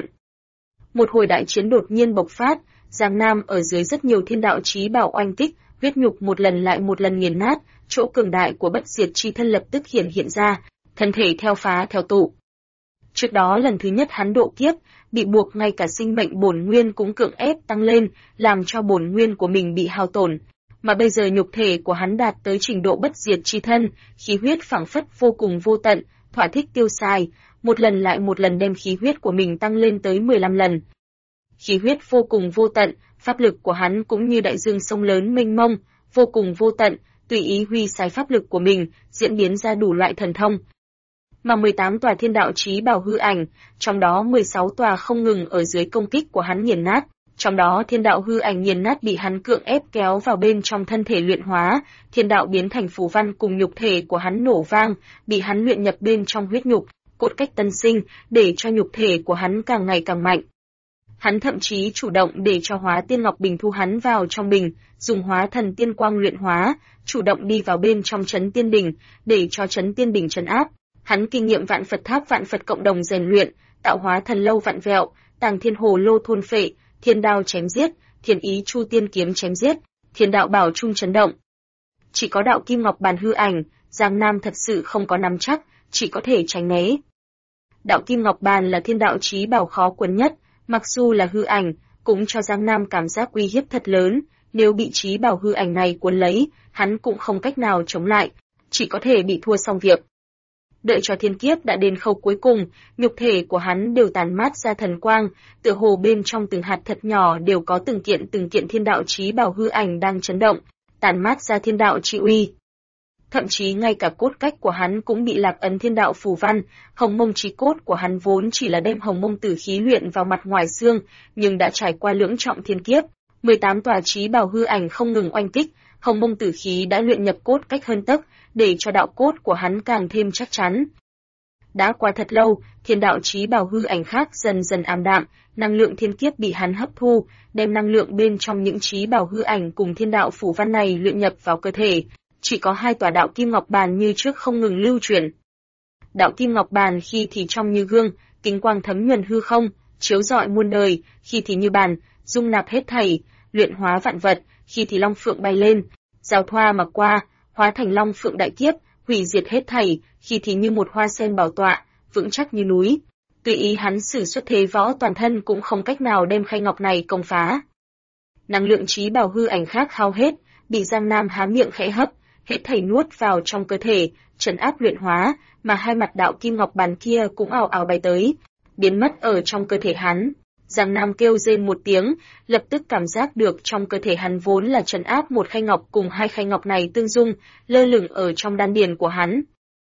Một hồi đại chiến đột nhiên bộc phát, Giang Nam ở dưới rất nhiều thiên đạo chí bảo oanh kích, huyết nhục một lần lại một lần nghiền nát, chỗ cường đại của bất diệt chi thân lập tức hiện ra, thân thể theo phá theo tụ. Trước đó lần thứ nhất hắn độ kiếp, bị buộc ngay cả sinh mệnh bổn nguyên cũng cưỡng ép tăng lên, làm cho bổn nguyên của mình bị hao tổn. Mà bây giờ nhục thể của hắn đạt tới trình độ bất diệt chi thân, khí huyết phảng phất vô cùng vô tận, thỏa thích tiêu xài, một lần lại một lần đem khí huyết của mình tăng lên tới 15 lần. Khí huyết vô cùng vô tận, pháp lực của hắn cũng như đại dương sông lớn mênh mông, vô cùng vô tận, tùy ý huy xài pháp lực của mình, diễn biến ra đủ loại thần thông. Mà 18 tòa thiên đạo chí bảo hư ảnh, trong đó 16 tòa không ngừng ở dưới công kích của hắn nghiền nát. Trong đó thiên đạo hư ảnh nghiền nát bị hắn cưỡng ép kéo vào bên trong thân thể luyện hóa, thiên đạo biến thành phù văn cùng nhục thể của hắn nổ vang, bị hắn luyện nhập bên trong huyết nhục, cốt cách tân sinh, để cho nhục thể của hắn càng ngày càng mạnh. Hắn thậm chí chủ động để cho hóa tiên ngọc bình thu hắn vào trong bình, dùng hóa thần tiên quang luyện hóa, chủ động đi vào bên trong trấn tiên đỉnh, để cho trấn tiên đỉnh trấn áp. Hắn kinh nghiệm vạn Phật tháp vạn Phật cộng đồng rèn luyện, tạo hóa thần lâu vạn vẹo, tàng thiên hồ lô thôn phệ, thiên đao chém giết, thiên ý chu tiên kiếm chém giết, thiên đạo bảo trung chấn động. Chỉ có đạo kim ngọc bàn hư ảnh, Giang Nam thật sự không có nắm chắc, chỉ có thể tránh né. Đạo kim ngọc bàn là thiên đạo chí bảo khó quấn nhất, mặc dù là hư ảnh, cũng cho Giang Nam cảm giác uy hiếp thật lớn, nếu bị chí bảo hư ảnh này cuốn lấy, hắn cũng không cách nào chống lại, chỉ có thể bị thua xong việc. Đợi cho thiên kiếp đã đến khâu cuối cùng, nhục thể của hắn đều tàn mát ra thần quang, tựa hồ bên trong từng hạt thật nhỏ đều có từng kiện thiên đạo chí bảo hư ảnh đang chấn động, tàn mát ra thiên đạo chi uy. Thậm chí ngay cả cốt cách của hắn cũng bị lạc ấn thiên đạo phù văn, hồng mông chí cốt của hắn vốn chỉ là đem hồng mông tử khí luyện vào mặt ngoài xương, nhưng đã trải qua lưỡng trọng thiên kiếp, 18 tòa chí bảo hư ảnh không ngừng oanh kích, hồng mông tử khí đã luyện nhập cốt cách hơn tấc, để cho đạo cốt của hắn càng thêm chắc chắn. Đã qua thật lâu, thiên đạo chí bảo hư ảnh khác dần dần ảm đạm, năng lượng thiên kiếp bị hắn hấp thu, đem năng lượng bên trong những chí bảo hư ảnh cùng thiên đạo phủ văn này luyện nhập vào cơ thể, chỉ có 2 tòa đạo kim ngọc bàn như trước không ngừng lưu chuyển. Đạo kim ngọc bàn khi thì trong như gương, kính quang thấm nhuần hư không, chiếu rọi muôn đời, khi thì như bàn, dung nạp hết thảy, luyện hóa vạn vật, khi thì long phượng bay lên, giao thoa mà qua, hóa thành long phượng đại kiếp, hủy diệt hết thảy, khi thì như một hoa sen bảo tọa, vững chắc như núi. Tùy ý hắn sử xuất thế võ toàn thân cũng không cách nào đem khay ngọc này công phá. Năng lượng trí bảo hư ảnh khác hao hết, bị Giang Nam há miệng khẽ hấp, hết thảy nuốt vào trong cơ thể, trấn áp luyện hóa, mà 2 mặt đạo kim ngọc bàn kia cũng ào ào bay tới, biến mất ở trong cơ thể hắn. Giang Nam kêu rên một tiếng, lập tức cảm giác được trong cơ thể hắn vốn là trấn áp một khay ngọc cùng 2 khay ngọc này tương dung, lơ lửng ở trong đan điền của hắn.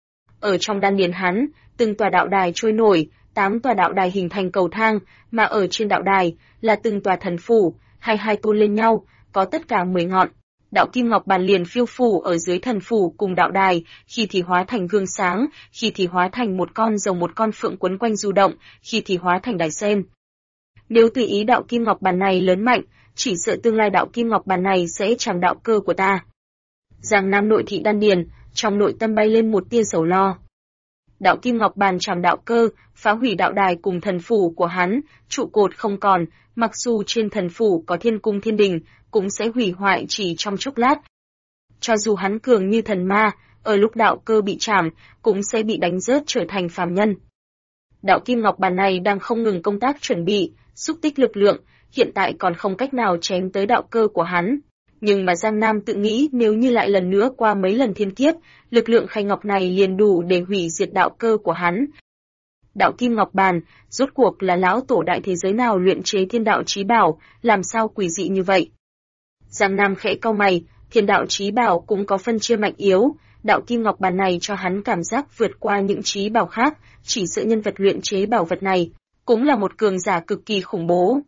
Ở trong đan điền hắn, từng tòa đạo đài trôi nổi, 8 tòa đạo đài hình thành cầu thang, mà ở trên đạo đài là từng tòa thần phủ, hai tôn lên nhau, có tất cả 10 ngọn. Đạo kim ngọc bàn liền phiêu phù ở dưới thần phủ cùng đạo đài, khi thì hóa thành gương sáng, khi thì hóa thành một con rồng một con phượng quấn quanh du động, khi thì hóa thành đài sen. Nếu tùy ý đạo kim ngọc bàn này lớn mạnh, chỉ sợ tương lai đạo kim ngọc bàn này sẽ trảm đạo cơ của ta. Giang Nam nội thị đan điền, trong nội tâm bay lên một tia sầu lo. Đạo kim ngọc bàn trảm đạo cơ, phá hủy đạo đài cùng thần phủ của hắn, trụ cột không còn, mặc dù trên thần phủ có thiên cung thiên đình, cũng sẽ hủy hoại chỉ trong chốc lát. Cho dù hắn cường như thần ma, ở lúc đạo cơ bị trảm, cũng sẽ bị đánh rớt trở thành phàm nhân. Đạo kim ngọc bàn này đang không ngừng công tác chuẩn bị, xúc tích lực lượng, hiện tại còn không cách nào chém tới đạo cơ của hắn. Nhưng mà Giang Nam tự nghĩ nếu như lại lần nữa qua mấy lần thiên kiếp, lực lượng khay ngọc này liền đủ để hủy diệt đạo cơ của hắn. Đạo kim ngọc bàn, rốt cuộc là lão tổ đại thế giới nào luyện chế thiên đạo chí bảo, làm sao quỷ dị như vậy? Giang Nam khẽ cau mày, thiên đạo chí bảo cũng có phân chia mạnh yếu, đạo kim ngọc bàn này cho hắn cảm giác vượt qua những chí bảo khác, chỉ sợ nhân vật luyện chế bảo vật này, cũng là một cường giả cực kỳ khủng bố.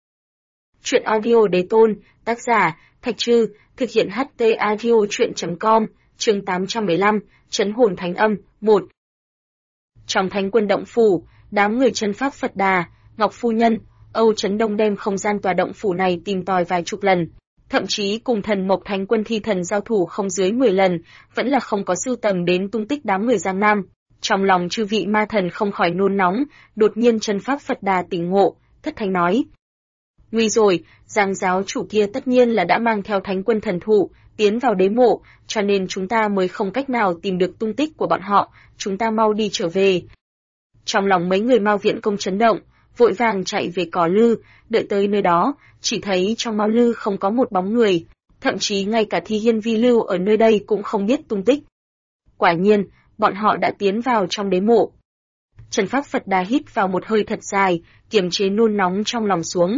Truyện audio đế tôn, tác giả, Thạch Trư, thực hiện HT audio truyện.com, chương 815, Trấn hồn thánh âm, 1. Trong thánh quân động phủ, đám người chân pháp Phật Đà, Ngọc Phu Nhân, Âu Trấn Đông đem không gian tòa động phủ này tìm tòi vài chục lần, thậm chí cùng thần Mộc Thánh Quân Thi Thần giao thủ không dưới 10 lần, vẫn là không có sưu tầm đến tung tích đám người Giang Nam. Trong lòng chư vị ma thần không khỏi nôn nóng, đột nhiên chân pháp Phật Đà tỉnh ngộ, thất thanh nói: nguy rồi, Giang giáo chủ kia tất nhiên là đã mang theo Thánh Quân thần thụ tiến vào đế mộ, cho nên chúng ta mới không cách nào tìm được tung tích của bọn họ, chúng ta mau đi trở về. Trong lòng mấy người Mao Viện Công chấn động, vội vàng chạy về Cỏ Lư, đợi tới nơi đó, chỉ thấy trong Mao Lư không có một bóng người, thậm chí ngay cả Thi Hiên Vi lưu ở nơi đây cũng không biết tung tích. Quả nhiên, bọn họ đã tiến vào trong đế mộ. Trần Pháp Phật Đà hít vào một hơi thật dài, kiềm chế nôn nóng trong lòng xuống.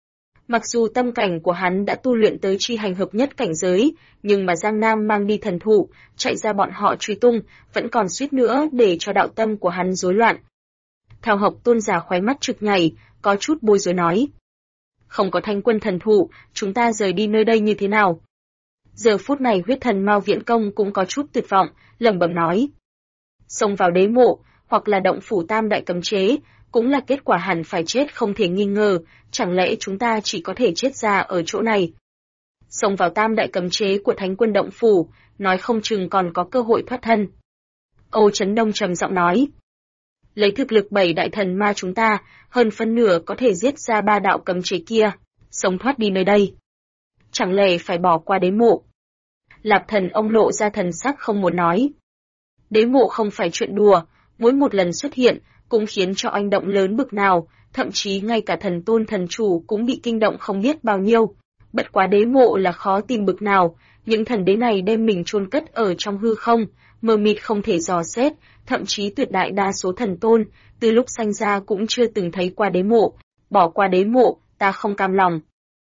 Mặc dù tâm cảnh của hắn đã tu luyện tới chi hành hợp nhất cảnh giới, nhưng mà Giang Nam mang đi thần thụ, chạy ra bọn họ truy tung, vẫn còn suýt nữa để cho đạo tâm của hắn rối loạn. Thao Học Tôn giả khóe mắt trực nhảy, có chút bối rối nói: không có Thánh Quân thần thụ, chúng ta rời đi nơi đây như thế nào? Giờ phút này huyết thần Mao Viện Công cũng có chút tuyệt vọng, lẩm bẩm nói: xông vào đế mộ, hoặc là động phủ tam đại cấm chế, cũng là kết quả hẳn phải chết không thể nghi ngờ, chẳng lẽ chúng ta chỉ có thể chết ra ở chỗ này? Xông vào tam đại cấm chế của Thánh Quân động phủ, nói không chừng còn có cơ hội thoát thân. Âu Trấn Đông trầm giọng nói: lấy thực lực 7 đại thần ma chúng ta, hơn phân nửa có thể giết ra 3 đạo cấm chế kia, sống thoát đi nơi đây. Chẳng lẽ phải bỏ qua đế mộ? Lạp Thần ông lộ ra thần sắc không muốn nói. Đế mộ không phải chuyện đùa, mỗi một lần xuất hiện cũng khiến cho oanh động lớn bực nào, thậm chí ngay cả thần tôn thần chủ cũng bị kinh động không biết bao nhiêu. Bất quá đế mộ là khó tìm bực nào, những thần đế này đem mình chôn cất ở trong hư không, mờ mịt không thể dò xét, thậm chí tuyệt đại đa số thần tôn, từ lúc sanh ra cũng chưa từng thấy qua đế mộ, bỏ qua đế mộ, ta không cam lòng.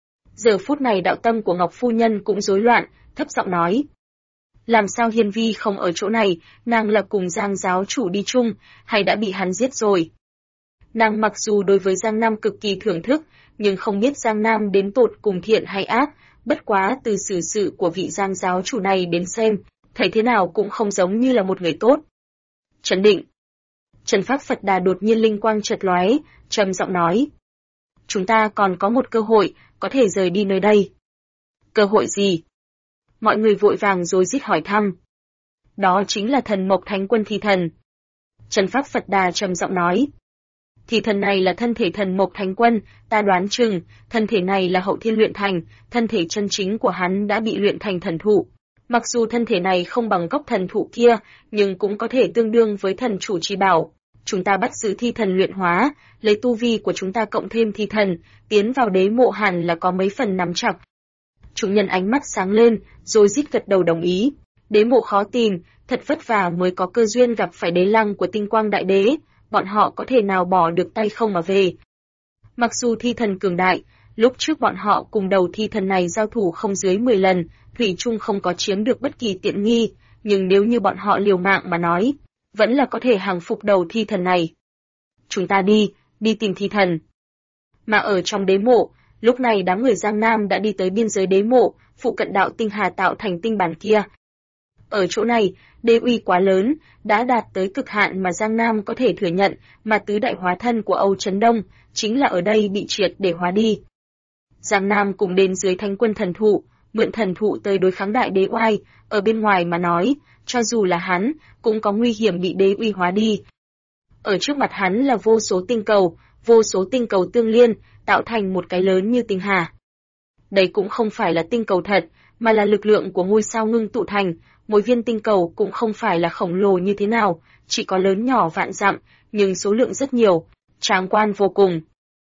Giờ phút này đạo tâm của Ngọc Phu Nhân cũng rối loạn, thấp giọng nói: làm sao Hiên Vi không ở chỗ này, nàng là cùng Giang giáo chủ đi chung, hay đã bị hắn giết rồi? Nàng mặc dù đối với Giang Nam cực kỳ thưởng thức, nhưng không biết Giang Nam đến tột cùng thiện hay ác, bất quá từ xử sự của vị Giang giáo chủ này đến xem, thấy thế nào cũng không giống như là một người tốt. Trấn định. Trần Pháp Phật Đà đột nhiên linh quang chợt lóe, trầm giọng nói: chúng ta còn có một cơ hội, có thể rời đi nơi đây. Cơ hội gì? Mọi người vội vàng rối rít hỏi thăm. Đó chính là thần Mộc Thánh Quân Thi Thần. Trần Pháp Phật Đà trầm giọng nói. Thi thần này là thân thể thần Mộc Thánh Quân, ta đoán chừng, thân thể này là hậu thiên luyện thành, thân thể chân chính của hắn đã bị luyện thành thần thụ. Mặc dù thân thể này không bằng gốc thần thụ kia, nhưng cũng có thể tương đương với thần chủ chi bảo. Chúng ta bắt giữ thi thần luyện hóa, lấy tu vi của chúng ta cộng thêm thi thần, tiến vào đế mộ hẳn là có mấy phần nắm chắc. Chúng nhân ánh mắt sáng lên, rồi rít gật đầu đồng ý. Đế mộ khó tìm, thật vất vả mới có cơ duyên gặp phải đế lăng của tinh quang đại đế, bọn họ có thể nào bỏ được tay không mà về. Mặc dù thi thần cường đại, lúc trước bọn họ cùng đầu thi thần này giao thủ không dưới 10 lần, thủy chung không có chiếm được bất kỳ tiện nghi, nhưng nếu như bọn họ liều mạng mà nói, vẫn là có thể hàng phục đầu thi thần này. Chúng ta đi tìm thi thần. Mà ở trong đế mộ, lúc này đám người Giang Nam đã đi tới biên giới đế mộ, phụ cận đạo tinh hà tạo thành tinh bản kia. Ở chỗ này, đế uy quá lớn, đã đạt tới cực hạn mà Giang Nam có thể thừa nhận, mà tứ đại hóa thân của Âu Trấn Đông, chính là ở đây bị triệt để hóa đi. Giang Nam cùng đến dưới Thánh Quân thần thụ, mượn thần thụ tới đối kháng đại đế oai, ở bên ngoài mà nói, cho dù là hắn, cũng có nguy hiểm bị đế uy hóa đi. Ở trước mặt hắn là vô số tinh cầu tương liên, tạo thành một cái lớn như tinh hà. Đây cũng không phải là tinh cầu thật, mà là lực lượng của ngôi sao ngưng tụ thành, mỗi viên tinh cầu cũng không phải là khổng lồ như thế nào, chỉ có lớn nhỏ vạn dặm, nhưng số lượng rất nhiều, tráng quan vô cùng.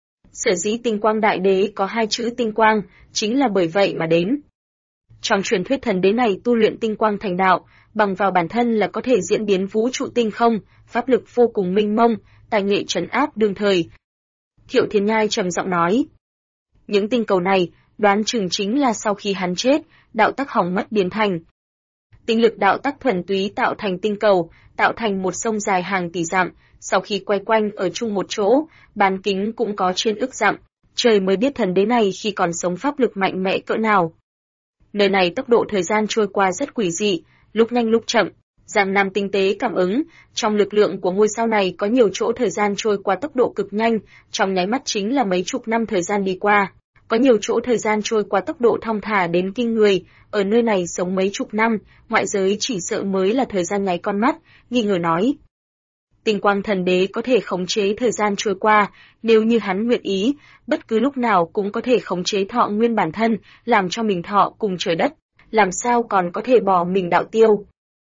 Sở dĩ tinh quang đại đế có hai chữ tinh quang, chính là bởi vậy mà đến. Trong truyền thuyết thần đế này tu luyện tinh quang thành đạo, bằng vào bản thân là có thể diễn biến vũ trụ tinh không, pháp lực vô cùng minh mông, tài nghệ trấn áp đương thời. Thiệu Thiên Nhai trầm giọng nói. Những tinh cầu này, đoán chừng chính là sau khi hắn chết, đạo tắc hỏng mất biến thành. Tinh lực đạo tắc thuần túy tạo thành tinh cầu, tạo thành một sông dài hàng tỷ dặm, sau khi quay quanh ở chung một chỗ, bán kính cũng có trên ức dặm, trời mới biết thần đế này khi còn sống pháp lực mạnh mẽ cỡ nào. Nơi này tốc độ thời gian trôi qua rất quỷ dị, lúc nhanh lúc chậm, Giang Nam tinh tế cảm ứng, trong lực lượng của ngôi sao này có nhiều chỗ thời gian trôi qua tốc độ cực nhanh, trong nháy mắt chính là mấy chục năm thời gian đi qua. Có nhiều chỗ thời gian trôi qua tốc độ thong thả đến kinh người, ở nơi này sống mấy chục năm, ngoại giới chỉ sợ mới là thời gian nháy con mắt, nghi ngờ nói. Tinh quang thần đế có thể khống chế thời gian trôi qua, nếu như hắn nguyện ý, bất cứ lúc nào cũng có thể khống chế thọ nguyên bản thân, làm cho mình thọ cùng trời đất, làm sao còn có thể bỏ mình đạo tiêu.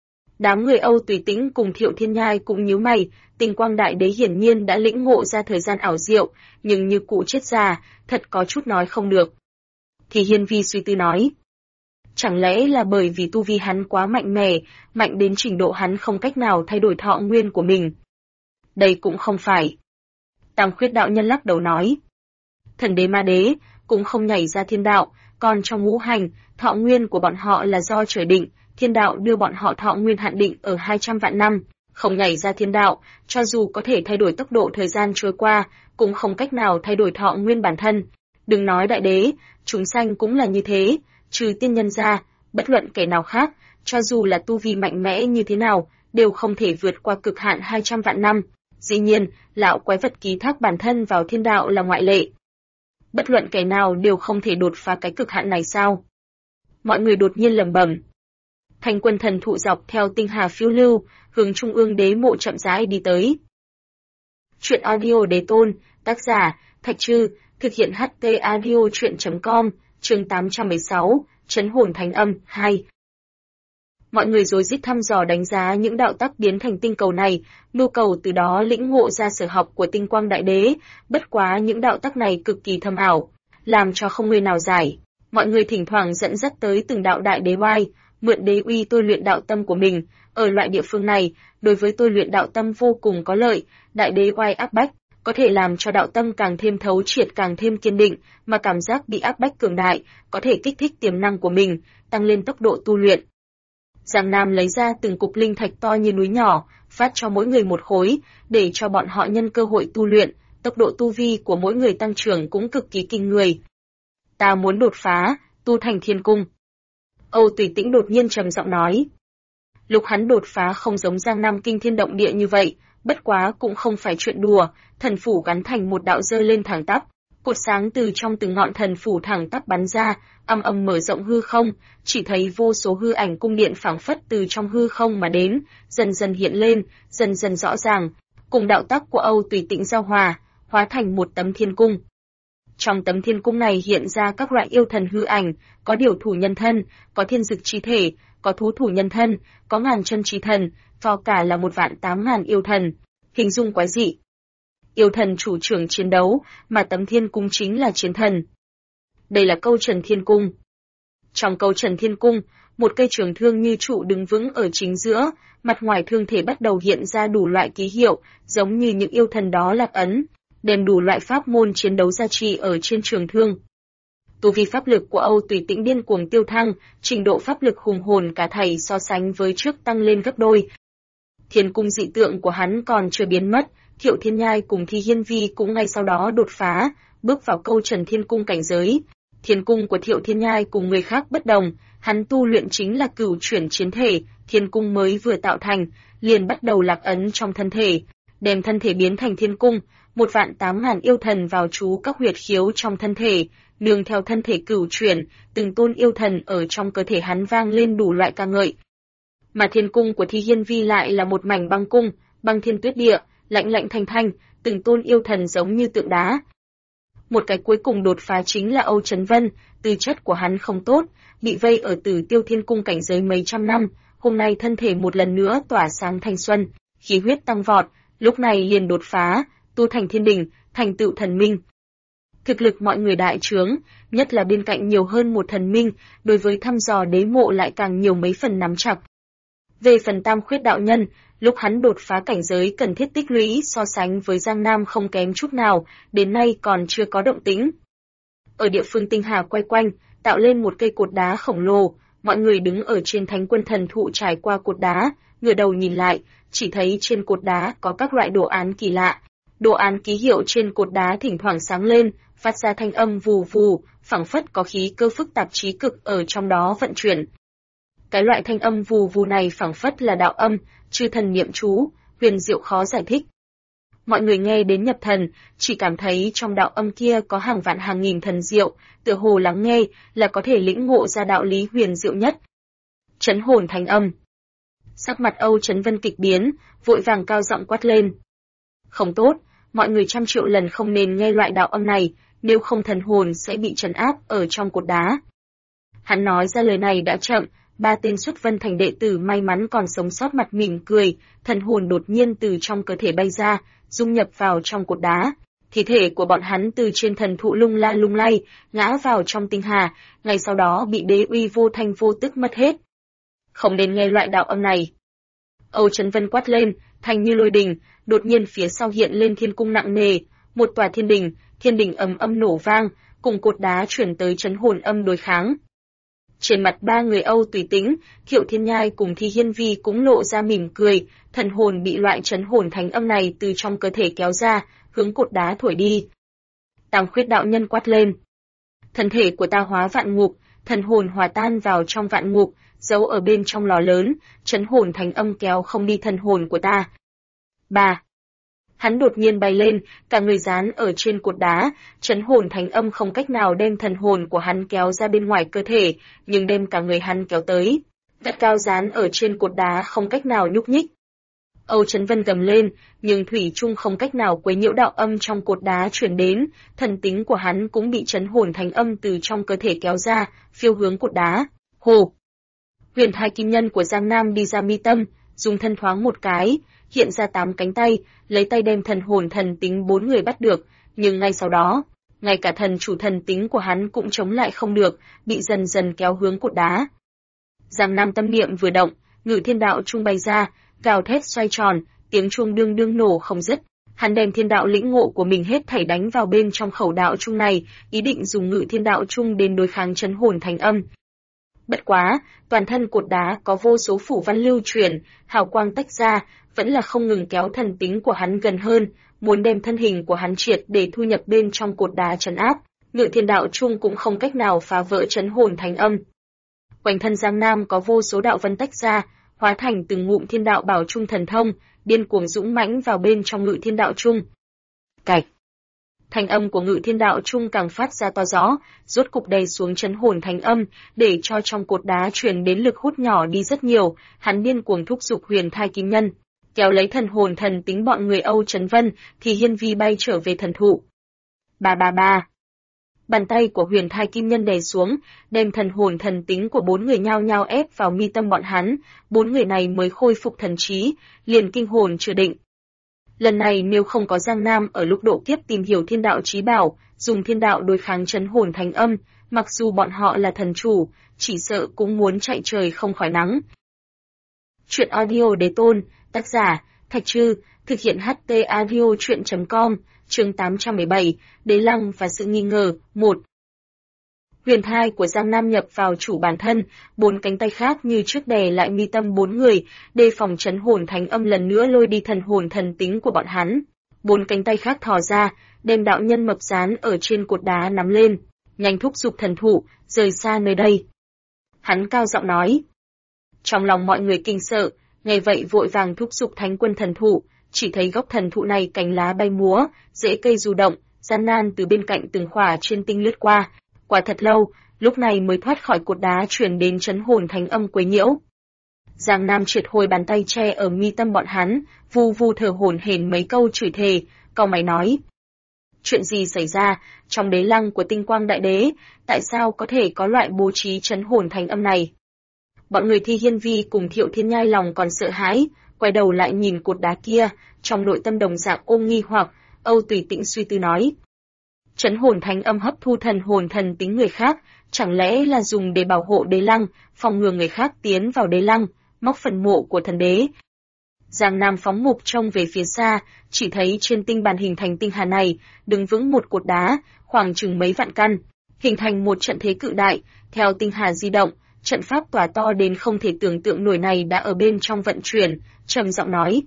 Đám người Âu Tùy Tĩnh cùng Thiệu Thiên Nhai cũng nhíu mày, tinh quang đại đế hiển nhiên đã lĩnh ngộ ra thời gian ảo diệu, nhưng như cụ chết già, thật có chút nói không được. Thì Hiên Vi suy tư nói. Chẳng lẽ là bởi vì tu vi hắn quá mạnh mẽ, mạnh đến trình độ hắn không cách nào thay đổi thọ nguyên của mình? Đây cũng không phải. Tam Khuyết đạo nhân lắc đầu nói. Thần đế ma đế cũng không nhảy ra thiên đạo, còn trong ngũ hành, thọ nguyên của bọn họ là do trời định, thiên đạo đưa bọn họ thọ nguyên hạn định ở 200 vạn năm, không nhảy ra thiên đạo, cho dù có thể thay đổi tốc độ thời gian trôi qua, cũng không cách nào thay đổi thọ nguyên bản thân. Đừng nói đại đế, chúng sanh cũng là như thế, trừ tiên nhân ra, bất luận kẻ nào khác, cho dù là tu vi mạnh mẽ như thế nào, đều không thể vượt qua cực hạn 200 vạn năm. Dĩ nhiên, lão quái vật ký thác bản thân vào thiên đạo là ngoại lệ. Bất luận kẻ nào đều không thể đột phá cái cực hạn này sao? Mọi người đột nhiên lẩm bẩm. Thành Quân thần thụ dọc theo tinh hà phiêu lưu, hướng trung ương đế mộ chậm rãi đi tới. Truyện audio đế tôn, tác giả, Thạch Trư, thực hiện HT audio truyện.com, chương 816, Trấn hồn thánh âm, 2. Mọi người rối rít thăm dò đánh giá những đạo tắc biến thành tinh cầu này, mưu cầu từ đó lĩnh ngộ ra sở học của tinh quang đại đế, bất quá những đạo tắc này cực kỳ thâm ảo, làm cho không người nào giải. Mọi người thỉnh thoảng dẫn dắt tới từng đạo đại đế oai, mượn đế uy tôi luyện đạo tâm của mình, ở loại địa phương này, đối với tôi luyện đạo tâm vô cùng có lợi, đại đế oai áp bách, có thể làm cho đạo tâm càng thêm thấu triệt càng thêm kiên định, mà cảm giác bị áp bách cường đại, có thể kích thích tiềm năng của mình, tăng lên tốc độ tu luyện. Giang Nam lấy ra từng cục linh thạch to như núi nhỏ, phát cho mỗi người một khối, để cho bọn họ nhân cơ hội tu luyện, tốc độ tu vi của mỗi người tăng trưởng cũng cực kỳ kinh người. Ta muốn đột phá, tu thành thiên cung. Âu Tùy Tĩnh đột nhiên trầm giọng nói. Lúc hắn đột phá không giống Giang Nam kinh thiên động địa như vậy, bất quá cũng không phải chuyện đùa, thần phủ gắn thành một đạo dơ lên thẳng tắp, Cột sáng từ trong từng ngọn thần phủ thẳng tắp bắn ra, âm âm mở rộng hư không, chỉ thấy vô số hư ảnh cung điện phảng phất từ trong hư không mà đến, dần dần hiện lên, dần dần rõ ràng, cùng đạo tắc của Âu Tùy Tĩnh giao hòa, hóa thành một tấm thiên cung. Trong tấm thiên cung này hiện ra các loại yêu thần hư ảnh, có điều thủ nhân thân, có thiên dực chi thể, có thú thủ nhân thân, có ngàn chân chi thần, cho cả là 1.800.000 yêu thần, hình dung quái dị. Yêu thần chủ trưởng chiến đấu, mà tấm thiên cung chính là chiến thần. Đây là câu Trần Thiên Cung. Trong câu Trần Thiên Cung, một cây trường thương như trụ đứng vững ở chính giữa, mặt ngoài thương thể bắt đầu hiện ra đủ loại ký hiệu, giống như những yêu thần đó lạc ấn, đem đủ loại pháp môn chiến đấu gia trì ở trên trường thương. Tu vi pháp lực của Âu Tùy Tĩnh điên cuồng tiêu thăng, trình độ pháp lực hùng hồn cả thảy so sánh với trước tăng lên gấp đôi. Thiên cung dị tượng của hắn còn chưa biến mất, Thiệu Thiên Nhai cùng Thi Hiên Vi cũng ngay sau đó đột phá, bước vào câu Trần Thiên Cung cảnh giới. Thiên cung của Thiệu Thiên Nhai cùng người khác bất đồng, hắn tu luyện chính là cửu chuyển chiến thể, thiên cung mới vừa tạo thành, liền bắt đầu lạc ấn trong thân thể, đem thân thể biến thành thiên cung, 1.800.000 yêu thần vào trú các huyệt khiếu trong thân thể, nương theo thân thể cửu chuyển, từng tôn yêu thần ở trong cơ thể hắn vang lên đủ loại ca ngợi. Mà thiên cung của Thi Hiên Vi lại là một mảnh băng cung, băng thiên tuyết địa, lạnh lạnh thanh thanh, từng tôn yêu thần giống như tượng đá. Một cái cuối cùng đột phá chính là Âu Chấn Vân, tư chất của hắn không tốt, bị vây ở Tử Tiêu Thiên Cung cảnh giới mấy trăm năm, hôm nay thân thể một lần nữa tỏa sáng thanh xuân, khí huyết tăng vọt, lúc này liền đột phá, tu thành thiên đình, thành tựu thần minh. Thực lực mọi người đại trướng, nhất là bên cạnh nhiều hơn một thần minh, đối với thăm dò đế mộ lại càng nhiều mấy phần nắm chặt. Về phần Tam Khuyết đạo nhân, lúc hắn đột phá cảnh giới cần thiết tích lũy so sánh với Giang Nam không kém chút nào, đến nay còn chưa có động tĩnh. Ở địa phương tinh hà quay quanh, tạo lên một cây cột đá khổng lồ, mọi người đứng ở trên Thánh Quân Thần Thụ trải qua cột đá, ngửa đầu nhìn lại, chỉ thấy trên cột đá có các loại đồ án kỳ lạ. Đồ án ký hiệu trên cột đá thỉnh thoảng sáng lên, phát ra thanh âm vù vù, phảng phất có khí cơ phức tạp trí cực ở trong đó vận chuyển. Cái loại thanh âm vù vù này phảng phất là đạo âm, chư thần niệm chú, huyền diệu khó giải thích. Mọi người nghe đến nhập thần, chỉ cảm thấy trong đạo âm kia có hàng vạn hàng nghìn thần diệu, tựa hồ lắng nghe là có thể lĩnh ngộ ra đạo lý huyền diệu nhất. Chấn hồn thánh âm. Sắc mặt Âu Chấn Vân kịch biến, vội vàng cao giọng quát lên. Không tốt, mọi người 100 triệu lần không nên nghe loại đạo âm này, nếu không thần hồn sẽ bị trấn áp ở trong cột đá. Hắn nói ra lời này đã chậm, 3 tên xuất vân thành đệ tử may mắn còn sống sót mặt mỉm cười, thần hồn đột nhiên từ trong cơ thể bay ra, dung nhập vào trong cột đá. Thi thể của bọn hắn từ trên thần thụ lung la lung lay, ngã vào trong tinh hà, ngay sau đó bị đế uy vô thanh vô tức mất hết. Không nên nghe loại đạo âm này. Âu Chấn Vân quát lên, thanh như lôi đình, đột nhiên phía sau hiện lên thiên cung nặng nề, một tòa thiên đình ầm ầm nổ vang, cùng cột đá chuyển tới chấn hồn âm đối kháng. Trên mặt 3 người Âu Tùy Tĩnh, Thiệu Thiên Nhai cùng Thi Hiên Vi cũng lộ ra mỉm cười, thần hồn bị loại chấn hồn thánh âm này từ trong cơ thể kéo ra, hướng cột đá thổi đi. Tam Khuyết đạo nhân quát lên. Thân thể của ta hóa vạn ngục, thần hồn hòa tan vào trong vạn ngục, giấu ở bên trong lò lớn, chấn hồn thánh âm kéo không đi thần hồn của ta. 3. Hắn đột nhiên bay lên, cả người dán ở trên cột đá, chấn hồn thánh âm không cách nào đem thần hồn của hắn kéo ra bên ngoài cơ thể, nhưng đem cả người hắn kéo tới. Gắt cao dán ở trên cột đá không cách nào nhúc nhích. Âu Chấn Vân gầm lên, nhưng thủy chung không cách nào quấy nhiễu đạo âm trong cột đá truyền đến, thần tính của hắn cũng bị chấn hồn thánh âm từ trong cơ thể kéo ra, phiêu hướng cột đá. Hồ! Huyền Thai Kim Nhân của Giang Nam đi ra mi tâm, dùng thân thoáng một cái, hiện ra 8 cánh tay, lấy tay đem thần hồn thần tính 4 người bắt được, nhưng ngay sau đó, ngay cả thần chủ thần tính của hắn cũng chống lại không được, bị dần dần kéo hướng cột đá. Giang Nam tâm niệm vừa động, Ngự Thiên Đạo Trung bay ra, gào thét xoay tròn, tiếng chuông đương đương nổ không dứt. Hắn đem thiên đạo lĩnh ngộ của mình hết thảy đánh vào bên trong khẩu đạo trung này, ý định dùng Ngự Thiên Đạo Trung đến đối kháng chấn hồn thành âm. Bất quá, toàn thân cột đá có vô số phủ văn lưu chuyển, hào quang tách ra, vẫn là không ngừng kéo thần tính của hắn gần hơn, muốn đem thân hình của hắn triệt để thu nhập bên trong cột đá trấn áp. Ngự Thiên Đạo Trung cũng không cách nào phá vỡ chấn hồn thành âm. Quanh thân Giang Nam có vô số đạo vân tách ra, hóa thành từng ngụm thiên đạo bảo trung thần thông, điên cuồng dũng mãnh vào bên trong Ngự Thiên Đạo Trung. Cạch. Thanh âm của Ngự Thiên Đạo Trung càng phát ra to rõ, rốt cục đè xuống chấn hồn thánh âm, để cho trong cột đá truyền đến lực hút nhỏ đi rất nhiều. Hắn điên cuồng thúc giục Huyền Thai Kim Nhân, kéo lấy thần hồn thần tính bọn người Âu Chấn Vân, thì Hiên Vi bay trở về thần thụ. Ba ba ba. Bàn tay của Huyền Thai Kim Nhân đè xuống, đem thần hồn thần tính của 4 người nhao nhao ép vào mi tâm bọn hắn. 4 người này mới khôi phục thần trí, liền kinh hồn chưa định. Lần này nếu không có Giang Nam ở lúc độ kiếp tìm hiểu thiên đạo chí bảo, dùng thiên đạo đối kháng chấn hồn thánh âm, mặc dù bọn họ là thần chủ, chỉ sợ cũng muốn chạy trời không khỏi nắng. Chuyện audio đế tôn, tác giả, Thạch Trư, thực hiện HT audio chuyện.com, chương 817, Đế Lăng và sự nghi ngờ, 1. Huyền thai của Giang Nam nhập vào chủ bản thân, 4 cánh tay khác như trước đè lại mi tâm 4 người, đề phòng chấn hồn thánh âm lần nữa lôi đi thần hồn thần tính của bọn hắn. 4 cánh tay khác thò ra, đem đạo nhân mập dán ở trên cột đá nắm lên, nhanh thúc giục thần thụ, rời xa nơi đây. Hắn cao giọng nói. Trong lòng mọi người kinh sợ, nghe vậy vội vàng thúc giục thánh quân thần thụ, chỉ thấy gốc thần thụ này cánh lá bay múa, rễ cây du động, gian nan từ bên cạnh từng khỏa trên tinh lướt qua. Quả thật lâu, lúc này mới thoát khỏi cột đá truyền đến chấn hồn thánh âm quấy nhiễu. Giang Nam triệt hồi bàn tay che ở mi tâm bọn hắn, vu vu thở hổn hển mấy câu chửi thề, cau mày nói. Chuyện gì xảy ra, trong đế lăng của tinh quang đại đế, tại sao có thể có loại bố trí chấn hồn thánh âm này? Bọn người Thi Hiên Vi cùng Thiệu Thiên Nhai lòng còn sợ hãi, quay đầu lại nhìn cột đá kia, trong nội tâm đồng dạng ôm nghi hoặc, Âu Tùy Tịnh suy tư nói. Chấn hồn thánh âm hấp thu thần hồn thần tính người khác, chẳng lẽ là dùng để bảo hộ đế lăng, phòng ngừa người khác tiến vào đế lăng, móc phần mộ của thần đế. Giang Nam phóng mục trông về phía xa, chỉ thấy trên tinh bàn hình thành tinh hà này, đứng vững một cột đá, khoảng chừng mấy vạn căn, hình thành một trận thế cự đại, theo tinh hà di động, trận pháp tỏa to đến không thể tưởng tượng nổi này đã ở bên trong vận chuyển, trầm giọng nói.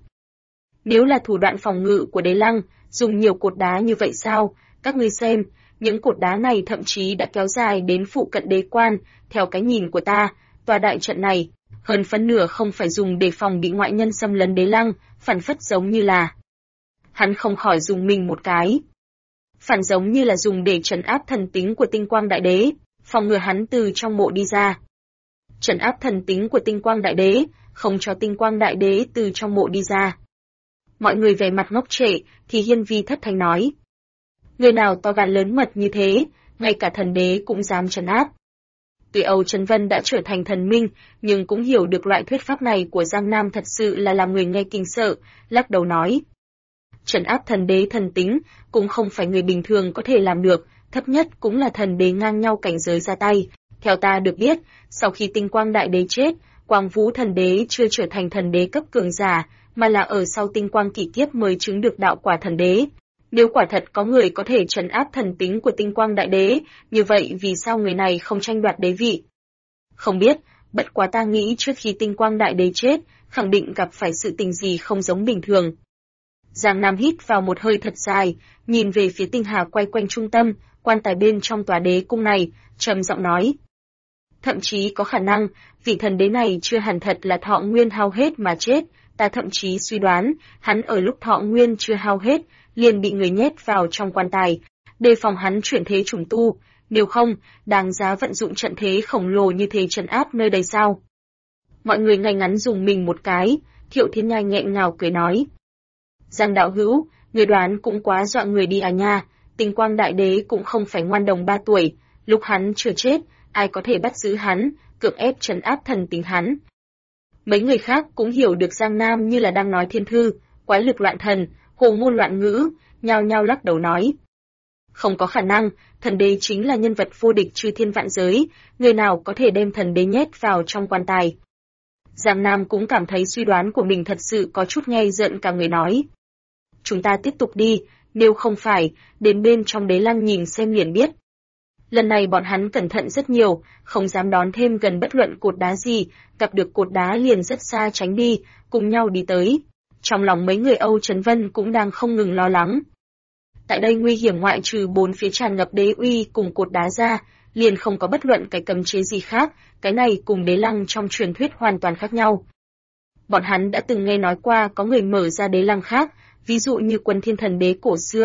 Nếu là thủ đoạn phòng ngự của đế lăng, dùng nhiều cột đá như vậy sao? Các ngươi xem, những cột đá này thậm chí đã kéo dài đến phụ cận đế quan, theo cái nhìn của ta, tòa đại trận này, hơn phân nửa không phải dùng để phòng bị ngoại nhân xâm lấn đế lăng, phản phất giống như là. Hắn không khỏi dùng mình một cái. Phản giống như là dùng để trấn áp thần tính của tinh quang đại đế, phòng ngừa hắn từ trong mộ đi ra. Trấn áp thần tính của tinh quang đại đế, không cho tinh quang đại đế từ trong mộ đi ra. Mọi người vẻ mặt ngốc trệ, thì Hiên Vi thất thanh nói. Người nào to gan lớn mật như thế, ngay cả thần đế cũng dám trấn áp. Tuy Âu Chấn Vân đã trở thành thần minh, nhưng cũng hiểu được loại thuyết pháp này của Giang Nam thật sự là làm người nghe kinh sợ, lắc đầu nói. Trấn áp thần đế thần tính, cũng không phải người bình thường có thể làm được, thấp nhất cũng là thần đế ngang nhau cảnh giới ra tay. Theo ta được biết, sau khi tinh quang đại đế chết, Quang Vũ thần đế chưa trở thành thần đế cấp cường giả, mà là ở sau tinh quang kỷ kiếp mới chứng được đạo quả thần đế. Nếu quả thật có người có thể trấn áp thần tính của tinh quang đại đế, như vậy vì sao người này không tranh đoạt đế vị? Không biết, bất quá ta nghĩ trước khi tinh quang đại đế chết, khẳng định gặp phải sự tình gì không giống bình thường. Giang Nam hít vào một hơi thật dài, nhìn về phía tinh hà quay quanh trung tâm, quan tài bên trong tòa đế cung này, trầm giọng nói. Thậm chí có khả năng, vị thần đế này chưa hẳn thật là thọ nguyên hao hết mà chết, ta thậm chí suy đoán, hắn ở lúc thọ nguyên chưa hao hết, liền bị người nhét vào trong quan tài, đề phòng hắn chuyển thế trùng tu, nếu không, đáng giá vận dụng trận thế khổng lồ như thế trấn áp nơi đây sao? Mọi người ngay ngắn dùng mình một cái, Thiệu Thiên Nhai nghẹn ngào cười nói. Giang đạo hữu, người đoán cũng quá dọa người đi à nha, tinh quang đại đế cũng không phải ngoan đồng 3 tuổi, lúc hắn chưa chết, ai có thể bắt giữ hắn, cưỡng ép trấn áp thần tính hắn. Mấy người khác cũng hiểu được Giang Nam như là đang nói thiên thư, quái lực loạn thần, hồ ngôn loạn ngữ, nhao nhao lắc đầu nói. Không có khả năng, thần đế chính là nhân vật vô địch chư thiên vạn giới, người nào có thể đem thần đế nhét vào trong quan tài. Giang Nam cũng cảm thấy suy đoán của mình thật sự có chút nghe giận cả người nói. Chúng ta tiếp tục đi, nếu không phải, đến bên trong đế lăng nhìn xem liền biết. Lần này bọn hắn cẩn thận rất nhiều, không dám đón thêm gần bất luận cột đá gì, gặp được cột đá liền rất xa tránh đi, cùng nhau đi tới. Trong lòng mấy người Âu Chấn Vân cũng đang không ngừng lo lắng. Tại đây nguy hiểm ngoại trừ 4 phía tràn ngập đế uy cùng cột đá ra, liền không có bất luận cái cấm chế gì khác, cái này cùng đế lăng trong truyền thuyết hoàn toàn khác nhau. Bọn hắn đã từng nghe nói qua có người mở ra đế lăng khác, ví dụ như Quân Thiên Thần Đế cổ xưa,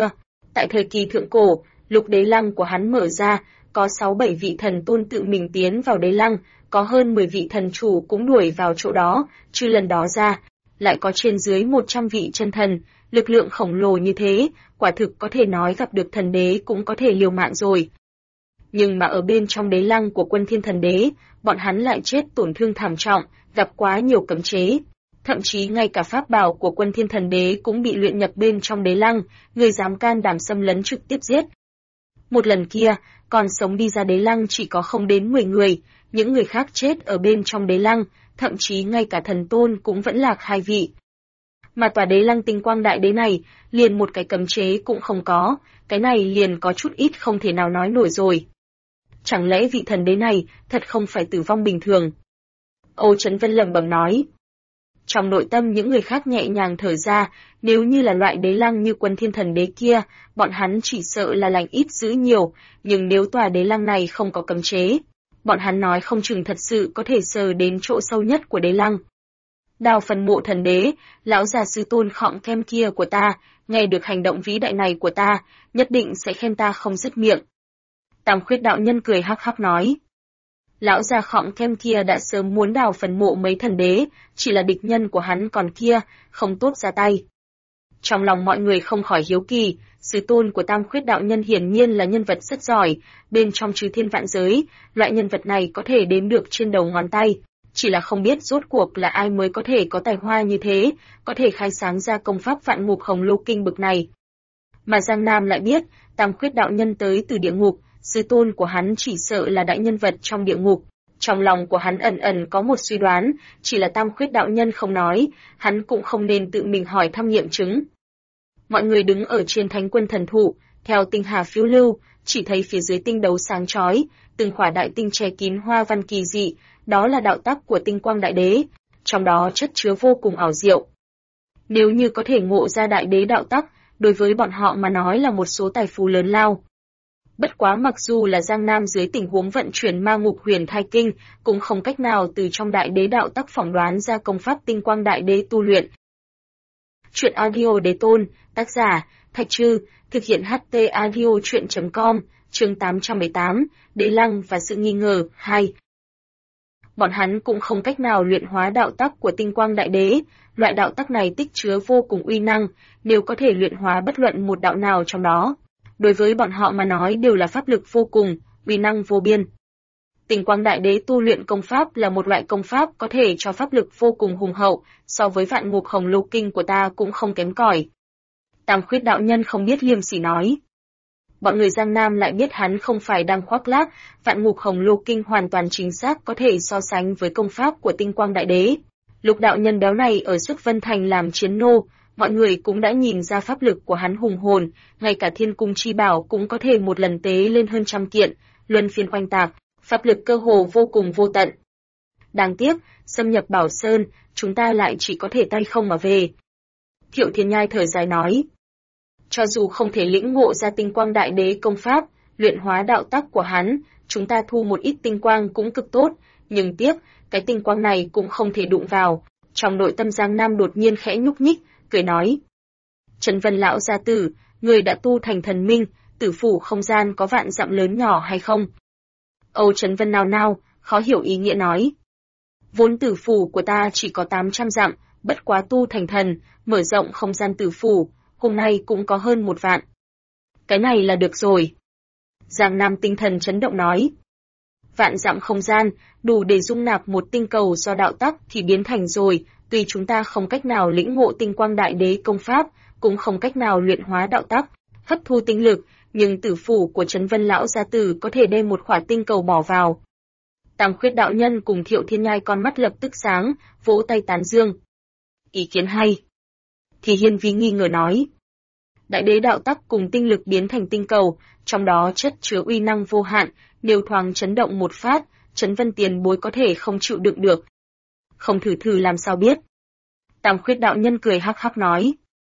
Tại thời kỳ thượng cổ, lục đế lăng của hắn mở ra, có 6-7 vị thần tôn tự mình tiến vào đế lăng, có hơn 10 vị thần chủ cũng đuổi vào chỗ đó, trừ lần đó ra, lại có trên dưới 100 vị chân thần, lực lượng khổng lồ như thế, quả thực có thể nói gặp được thần đế cũng có thể liều mạng rồi. Nhưng mà ở bên trong đế lăng của Quân Thiên Thần Đế, bọn hắn lại chết tổn thương thảm trọng, gặp quá nhiều cấm chế. Thậm chí ngay cả pháp bảo của Quân Thiên Thần Đế cũng bị luyện nhập bên trong đế lăng, người dám can đảm xâm lấn trực tiếp giết. Một lần kia, còn sống đi ra đế lăng chỉ có không đến 10 người, những người khác chết ở bên trong đế lăng, thậm chí ngay cả thần tôn cũng vẫn lạc 2 vị. Mà tòa đế lăng tinh quang đại đế này, liền một cái cấm chế cũng không có, cái này liền có chút ít không thể nào nói nổi rồi. Chẳng lẽ vị thần đế này thật không phải tử vong bình thường? Âu Chấn Vân lẩm bẩm nói. Trong nội tâm những người khác nhẹ nhàng thở ra, nếu như là loại đế lăng như Quân Thiên Thần Đế kia, bọn hắn chỉ sợ là lành ít dữ nhiều, nhưng nếu tòa đế lăng này không có cấm chế, bọn hắn nói không chừng thật sự có thể sờ đến chỗ sâu nhất của đế lăng. Đào phần mộ thần đế, lão già sư tôn khọng kem kia của ta, nghe được hành động vĩ đại này của ta, nhất định sẽ khen ta không dứt miệng. Tam Khuyết đạo nhân cười hắc hắc nói. Lão già khọng kem kia đã sớm muốn đào phần mộ mấy thần đế, chỉ là địch nhân của hắn còn kia, không tốt ra tay. Trong lòng mọi người không khỏi hiếu kỳ, sư tôn của Tam Khuyết đạo nhân hiển nhiên là nhân vật rất giỏi, bên trong chư thiên vạn giới, loại nhân vật này có thể đếm được trên đầu ngón tay. Chỉ là không biết rốt cuộc là ai mới có thể có tài hoa như thế, có thể khai sáng ra công pháp vạn ngục hồng lô kinh bực này. Mà Giang Nam lại biết, Tam Khuyết đạo nhân tới từ địa ngục, sư tôn của hắn chỉ sợ là đại nhân vật trong địa ngục. Trong lòng của hắn ẩn ẩn có một suy đoán, chỉ là Tam Khuyết đạo nhân không nói, hắn cũng không nên tự mình hỏi thăm nghiệm chứng. Mọi người đứng ở trên Thánh Quân Thần Thụ, theo tinh hà phiêu lưu, chỉ thấy phía dưới tinh đấu sáng chói, từng khỏa đại tinh che kín hoa văn kỳ dị, đó là đạo tắc của tinh quang đại đế, trong đó chất chứa vô cùng ảo diệu. Nếu như có thể ngộ ra đại đế đạo tắc, đối với bọn họ mà nói là một số tài phú lớn lao. Bất quá mặc dù là Giang Nam dưới tình huống vận chuyển ma ngục huyền thai kinh, cũng không cách nào từ trong đại đế đạo tắc phỏng đoán ra công pháp tinh quang đại đế tu luyện. Chuyện audio đế tôn, tác giả, Thạch Trư, thực hiện HT audio chuyện.com, chương 818, Đế Lăng và sự nghi ngờ, 2. Bọn hắn cũng không cách nào luyện hóa đạo tắc của tinh quang đại đế, loại đạo tắc này tích chứa vô cùng uy năng, nếu có thể luyện hóa bất luận một đạo nào trong đó. Đối với bọn họ mà nói đều là pháp lực vô cùng, uy năng vô biên. Tinh quang đại đế tu luyện công pháp là một loại công pháp có thể cho pháp lực vô cùng hùng hậu, so với vạn ngục hồng lô kinh của ta cũng không kém cỏi. Tam Khuyết đạo nhân không biết liêm sỉ nói. Bọn người Giang Nam lại biết hắn không phải đang khoác lác, vạn ngục hồng lô kinh hoàn toàn chính xác có thể so sánh với công pháp của tinh quang đại đế. Lục đạo nhân béo này ở Xuất Vân Thành làm chiến nô, mọi người cũng đã nhìn ra pháp lực của hắn hùng hồn, ngay cả thiên cung chi bảo cũng có thể một lần tế lên hơn 100 kiện, luân phiên oanh tạc, pháp lực cơ hồ vô cùng vô tận. Đáng tiếc, xâm nhập Bảo Sơn, chúng ta lại chỉ có thể tay không mà về. Thiệu Thiên Nhai thở dài nói. Cho dù không thể lĩnh ngộ ra tinh quang đại đế công pháp, luyện hóa đạo tắc của hắn, chúng ta thu một ít tinh quang cũng cực tốt, nhưng tiếc, cái tinh quang này cũng không thể đụng vào. Trong nội tâm Giang Nam đột nhiên khẽ nhúc nhích, cười nói. Trấn Vân lão gia tử, người đã tu thành thần minh, tử phủ không gian có vạn dặm lớn nhỏ hay không? Âu Trấn Vân nao nao, khó hiểu ý nghĩa nói. Vốn tử phủ của ta chỉ có 800 dặm, bất quá tu thành thần, mở rộng không gian tử phủ, hôm nay cũng có hơn 1 vạn. Cái này là được rồi. Giang Nam tinh thần chấn động nói. Vạn dặm không gian, đủ để dung nạp một tinh cầu do đạo tắc thì biến thành rồi, tuy chúng ta không cách nào lĩnh ngộ tinh quang đại đế công pháp, cũng không cách nào luyện hóa đạo tắc, hấp thu tinh lực, nhưng tử phủ của Trấn Vân lão gia tử có thể đem một khỏa tinh cầu bỏ vào. Tam Khuyết đạo nhân cùng Thiệu Thiên Nhai con mắt lập tức sáng, vỗ tay tán dương. Ý kiến hay. Thì Hiên Vi nghi ngờ nói. Đại đế đạo tắc cùng tinh lực biến thành tinh cầu, trong đó chất chứa uy năng vô hạn, nếu thoáng chấn động một phát, Trấn Vân tiền bối có thể không chịu đựng được. Không thử thử làm sao biết. Tam Khuyết đạo nhân cười hắc hắc nói.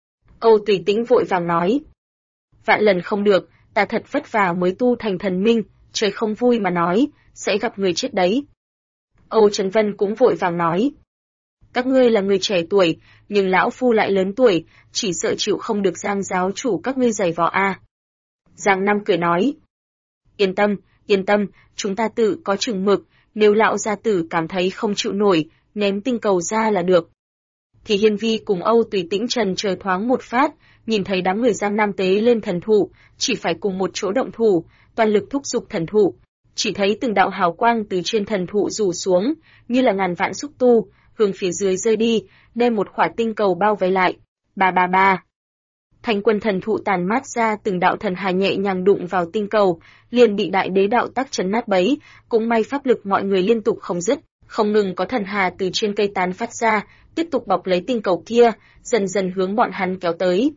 Âu Tùy Tĩnh vội vàng nói. Vạn lần không được, ta thật vất vả mới tu thành thần minh, trời không vui mà nói, sẽ gặp người chết đấy. Âu Trấn Vân cũng vội vàng nói. Các ngươi là người trẻ tuổi, nhưng lão phu lại lớn tuổi, chỉ sợ chịu không được Giang giáo chủ các ngươi giày vò a. Giang Nam cười nói. Yên tâm, chúng ta tự có chừng mực, nếu lão gia tử cảm thấy không chịu nổi, ném tinh cầu ra là được. Thì Hiên Vi cùng Âu Tùy Tĩnh trần chờ thoáng một phát, nhìn thấy đám người Giang Nam tế lên thần thụ, chỉ phải cùng một chỗ động thủ, toàn lực thúc giục thần thụ. Chỉ thấy từng đạo hào quang từ trên thần thụ rủ xuống, như là ngàn vạn xúc tu, hướng phía dưới rơi đi, đem một khỏa tinh cầu bao vây lại. Ba. Thành quân thần thụ tàn mát ra từng đạo thần hà nhẹ nhàng đụng vào tinh cầu, liền bị đại đế đạo tắc chấn nát bấy, cũng may pháp lực mọi người liên tục không dứt, không ngừng có thần hà từ trên cây tán phát ra, tiếp tục bọc lấy tinh cầu kia, dần dần hướng bọn hắn kéo tới.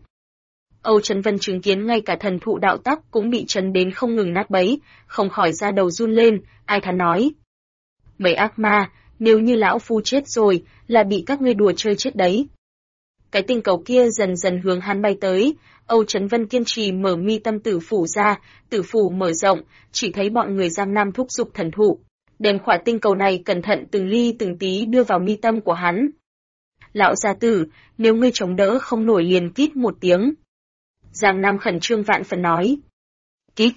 Âu Chấn Vân chứng kiến ngay cả thần thụ đạo tắc cũng bị chấn đến không ngừng nát bấy, không khỏi ra đầu run lên, ai thán nói. Mấy ác ma, nếu như lão phu chết rồi, là bị các ngươi đùa chơi chết đấy. Cái tinh cầu kia dần dần hướng hắn bay tới, Âu Chấn Vân kiên trì mở mi tâm tử phủ ra, tử phủ mở rộng, chỉ thấy bọn người Giang Nam thúc giục thần thụ, đem khỏa tinh cầu này cẩn thận từng ly từng tí đưa vào mi tâm của hắn. Lão gia tử, nếu ngươi chống đỡ không nổi liền kít một tiếng. Giang Nam khẩn trương vạn phần nói. Kít.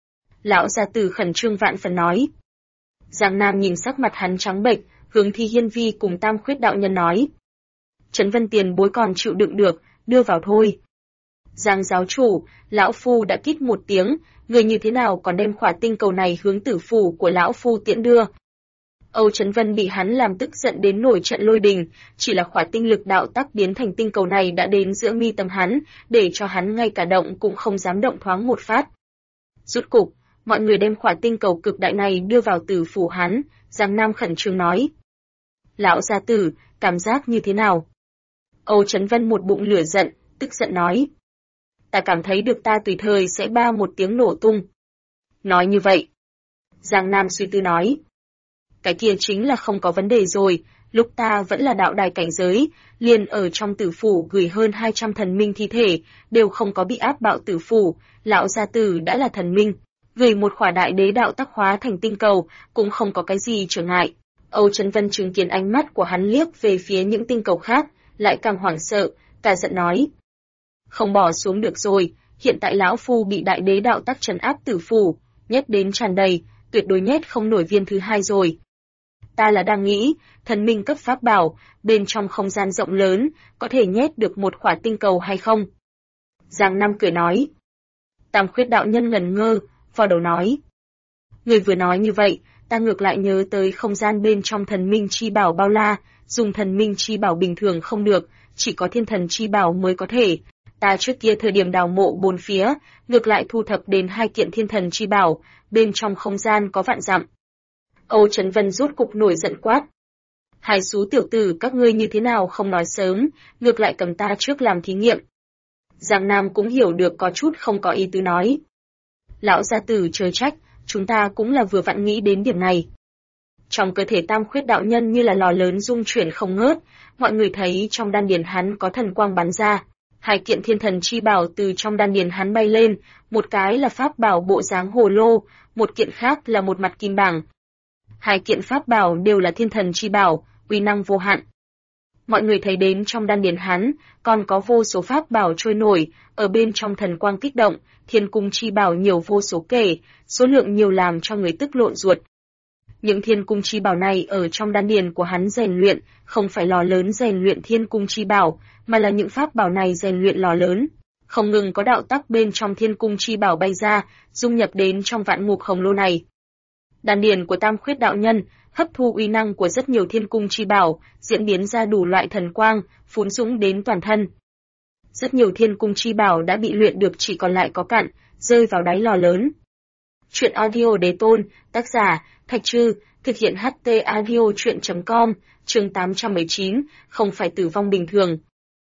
Lão gia tử khẩn trương vạn phần nói. Giang Nam nhìn sắc mặt hắn trắng bệch, hướng Thi Hiên Vi cùng Tam Khuyết đạo nhân nói. Trấn Vân tiền bối còn chịu đựng được, đưa vào thôi. Giang giáo chủ, lão phu đã kít một tiếng, người như thế nào còn đem khỏa tinh cầu này hướng tử phủ của lão phu tiễn đưa. Âu Chấn Vân bị hắn làm tức giận đến nổi trận lôi đình, chỉ là khỏa tinh lực đạo tắc biến thành tinh cầu này đã đến giữa mi tâm hắn, để cho hắn ngay cả động cũng không dám động thoáng một phát. Rút cục, mọi người đem khỏa tinh cầu cực đại này đưa vào tử phủ hắn, Giang Nam khẩn trương nói. Lão gia tử, cảm giác như thế nào? Âu Chấn Vân một bụng lửa giận, tức giận nói. Ta cảm thấy được ta tùy thời sẽ ba một tiếng nổ tung. Nói như vậy. Giang Nam suy tư nói. Cái kia chính là không có vấn đề rồi, lúc ta vẫn là đạo đài cảnh giới, liền ở trong tử phủ gửi hơn 200 thần minh thi thể, đều không có bị áp bạo tử phủ, lão gia tử đã là thần minh, gửi một khỏa đại đế đạo tác hóa thành tinh cầu, cũng không có cái gì trở ngại. Âu Chấn Vân chứng kiến ánh mắt của hắn liếc về phía những tinh cầu khác, lại càng hoảng sợ, cả giận nói. Không bỏ xuống được rồi, hiện tại lão phu bị đại đế đạo tắc trấn áp tử phủ, nhét đến tràn đầy, tuyệt đối nhét không nổi viên thứ hai rồi. Ta là đang nghĩ, thần minh cấp pháp bảo, bên trong không gian rộng lớn, có thể nhét được một khỏa tinh cầu hay không? Giang Nam cười nói. Tam Khuyết đạo nhân ngẩn ngơ, vò đầu nói. Người vừa nói như vậy, ta ngược lại nhớ tới không gian bên trong thần minh chi bảo bao la, dùng thần minh chi bảo bình thường không được, chỉ có thiên thần chi bảo mới có thể. Ta trước kia thời điểm đào mộ bốn phía, ngược lại thu thập đến 2 kiện thiên thần chi bảo, bên trong không gian có vạn dặm. Âu Chấn Vân rút cục nổi giận quát. Hai xú tiểu tử các ngươi như thế nào không nói sớm, ngược lại cầm ta trước làm thí nghiệm. Giang Nam cũng hiểu được có chút không có ý tứ nói. Lão gia tử chớ trách, chúng ta cũng là vừa vặn nghĩ đến điểm này. Trong cơ thể Tam Khuyết đạo nhân như là lò lớn rung chuyển không ngớt, mọi người thấy trong đan điền hắn có thần quang bắn ra. 2 kiện thiên thần chi bảo từ trong đan điền hắn bay lên, một cái là pháp bảo bộ dáng hồ lô, một kiện khác là một mặt kim bảng. 2 kiện pháp bảo đều là thiên thần chi bảo, uy năng vô hạn. Mọi người thấy đến trong đan điền hắn, còn có vô số pháp bảo trôi nổi, ở bên trong thần quang kích động, thiên cung chi bảo nhiều vô số kể, số lượng nhiều làm cho người tức lộn ruột. Những thiên cung chi bảo này ở trong đan điền của hắn rèn luyện, không phải lò lớn rèn luyện thiên cung chi bảo, mà là những pháp bảo này rèn luyện lò lớn. Không ngừng có đạo tắc bên trong thiên cung chi bảo bay ra, dung nhập đến trong vạn ngục khổng lồ này. Đan điền của Tam Khuyết đạo nhân hấp thu uy năng của rất nhiều thiên cung chi bảo, diễn biến ra đủ loại thần quang, phún dũng đến toàn thân. Rất nhiều thiên cung chi bảo đã bị luyện được chỉ còn lại có cặn, rơi vào đáy lò lớn. Chuyện audio Đế Tôn, tác giả Thạch Trư, thực hiện HT audio truyện.com, chương 819, không phải tử vong bình thường.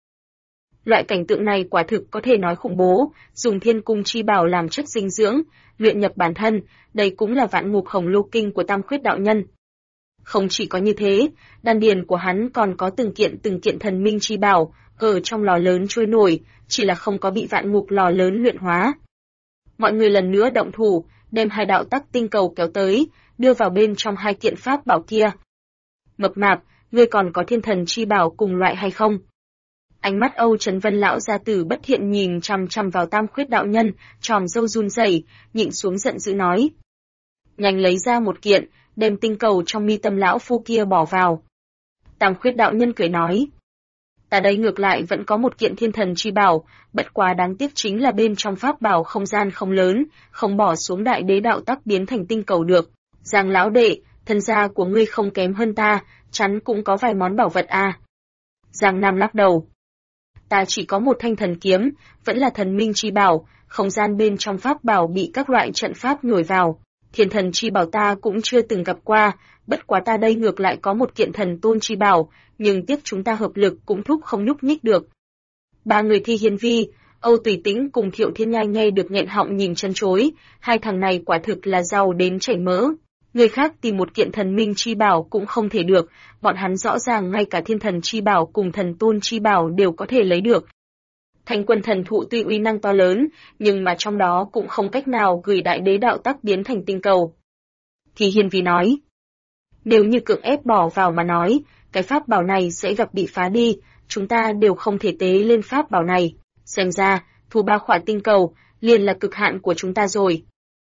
Loại cảnh tượng này quả thực có thể nói khủng bố, dùng thiên cung chi bảo làm chất dinh dưỡng, luyện nhập bản thân, đây cũng là vạn ngục khổng lồ kinh của Tam Khuyết đạo nhân. Không chỉ có như thế, đan điền của hắn còn có từng kiện thần minh chi bảo, ở trong lò lớn trôi nổi, chỉ là không có bị vạn ngục lò lớn luyện hóa. Mọi người lần nữa động thủ, đem 2 đạo tắc tinh cầu kéo tới, đưa vào bên trong 2 kiện pháp bảo kia. Mập mạp, ngươi còn có thiên thần chi bảo cùng loại hay không? Ánh mắt Âu Trấn Vân lão gia tử bất thiện nhìn chằm chằm vào Tam Khuyết đạo nhân, tròm râu run rẩy, nhịn xuống giận dữ nói: "Nhanh lấy ra một kiện, đem tinh cầu trong mi tâm lão phu kia bỏ vào." Tam Khuyết đạo nhân cười nói: "Ta đây ngược lại vẫn có một kiện thiên thần chi bảo, bất quá đáng tiếc chính là bên trong pháp bảo không gian không lớn, không bỏ xuống đại đế đạo tắc biến thành tinh cầu được. Giang lão đệ, thân gia của ngươi không kém hơn ta, chắn cũng có vài món bảo vật à?" Giang Nam lắc đầu: "Ta chỉ có một thanh thần kiếm, vẫn là thần minh chi bảo, không gian bên trong pháp bảo bị các loại trận pháp nhồi vào. Thiên thần chi bảo ta cũng chưa từng gặp qua, bất quá ta đây ngược lại có một kiện thần tôn chi bảo, nhưng tiếc chúng ta hợp lực cũng thúc không nhúc nhích được." Ba người Thi Hiên Vi, Âu Tùy Tĩnh cùng Thiệu Thiên Nhai nghe được nghẹn họng nhìn chân chối, hai thằng này quả thực là giàu đến chảy mỡ. Người khác tìm một kiện thần minh chi bảo cũng không thể được, bọn hắn rõ ràng ngay cả thiên thần chi bảo cùng thần tôn chi bảo đều có thể lấy được. Thánh quân thần thụ tuy uy năng to lớn, nhưng mà trong đó cũng không cách nào gửi đại đế đạo tắc biến thành tinh cầu. Thì Hiên Vi nói: "Nếu như cưỡng ép bỏ vào mà nói, cái pháp bảo này sẽ gặp bị phá đi, chúng ta đều không thể tế lên pháp bảo này. Xem ra, thu 3 khỏa tinh cầu, liền là cực hạn của chúng ta rồi.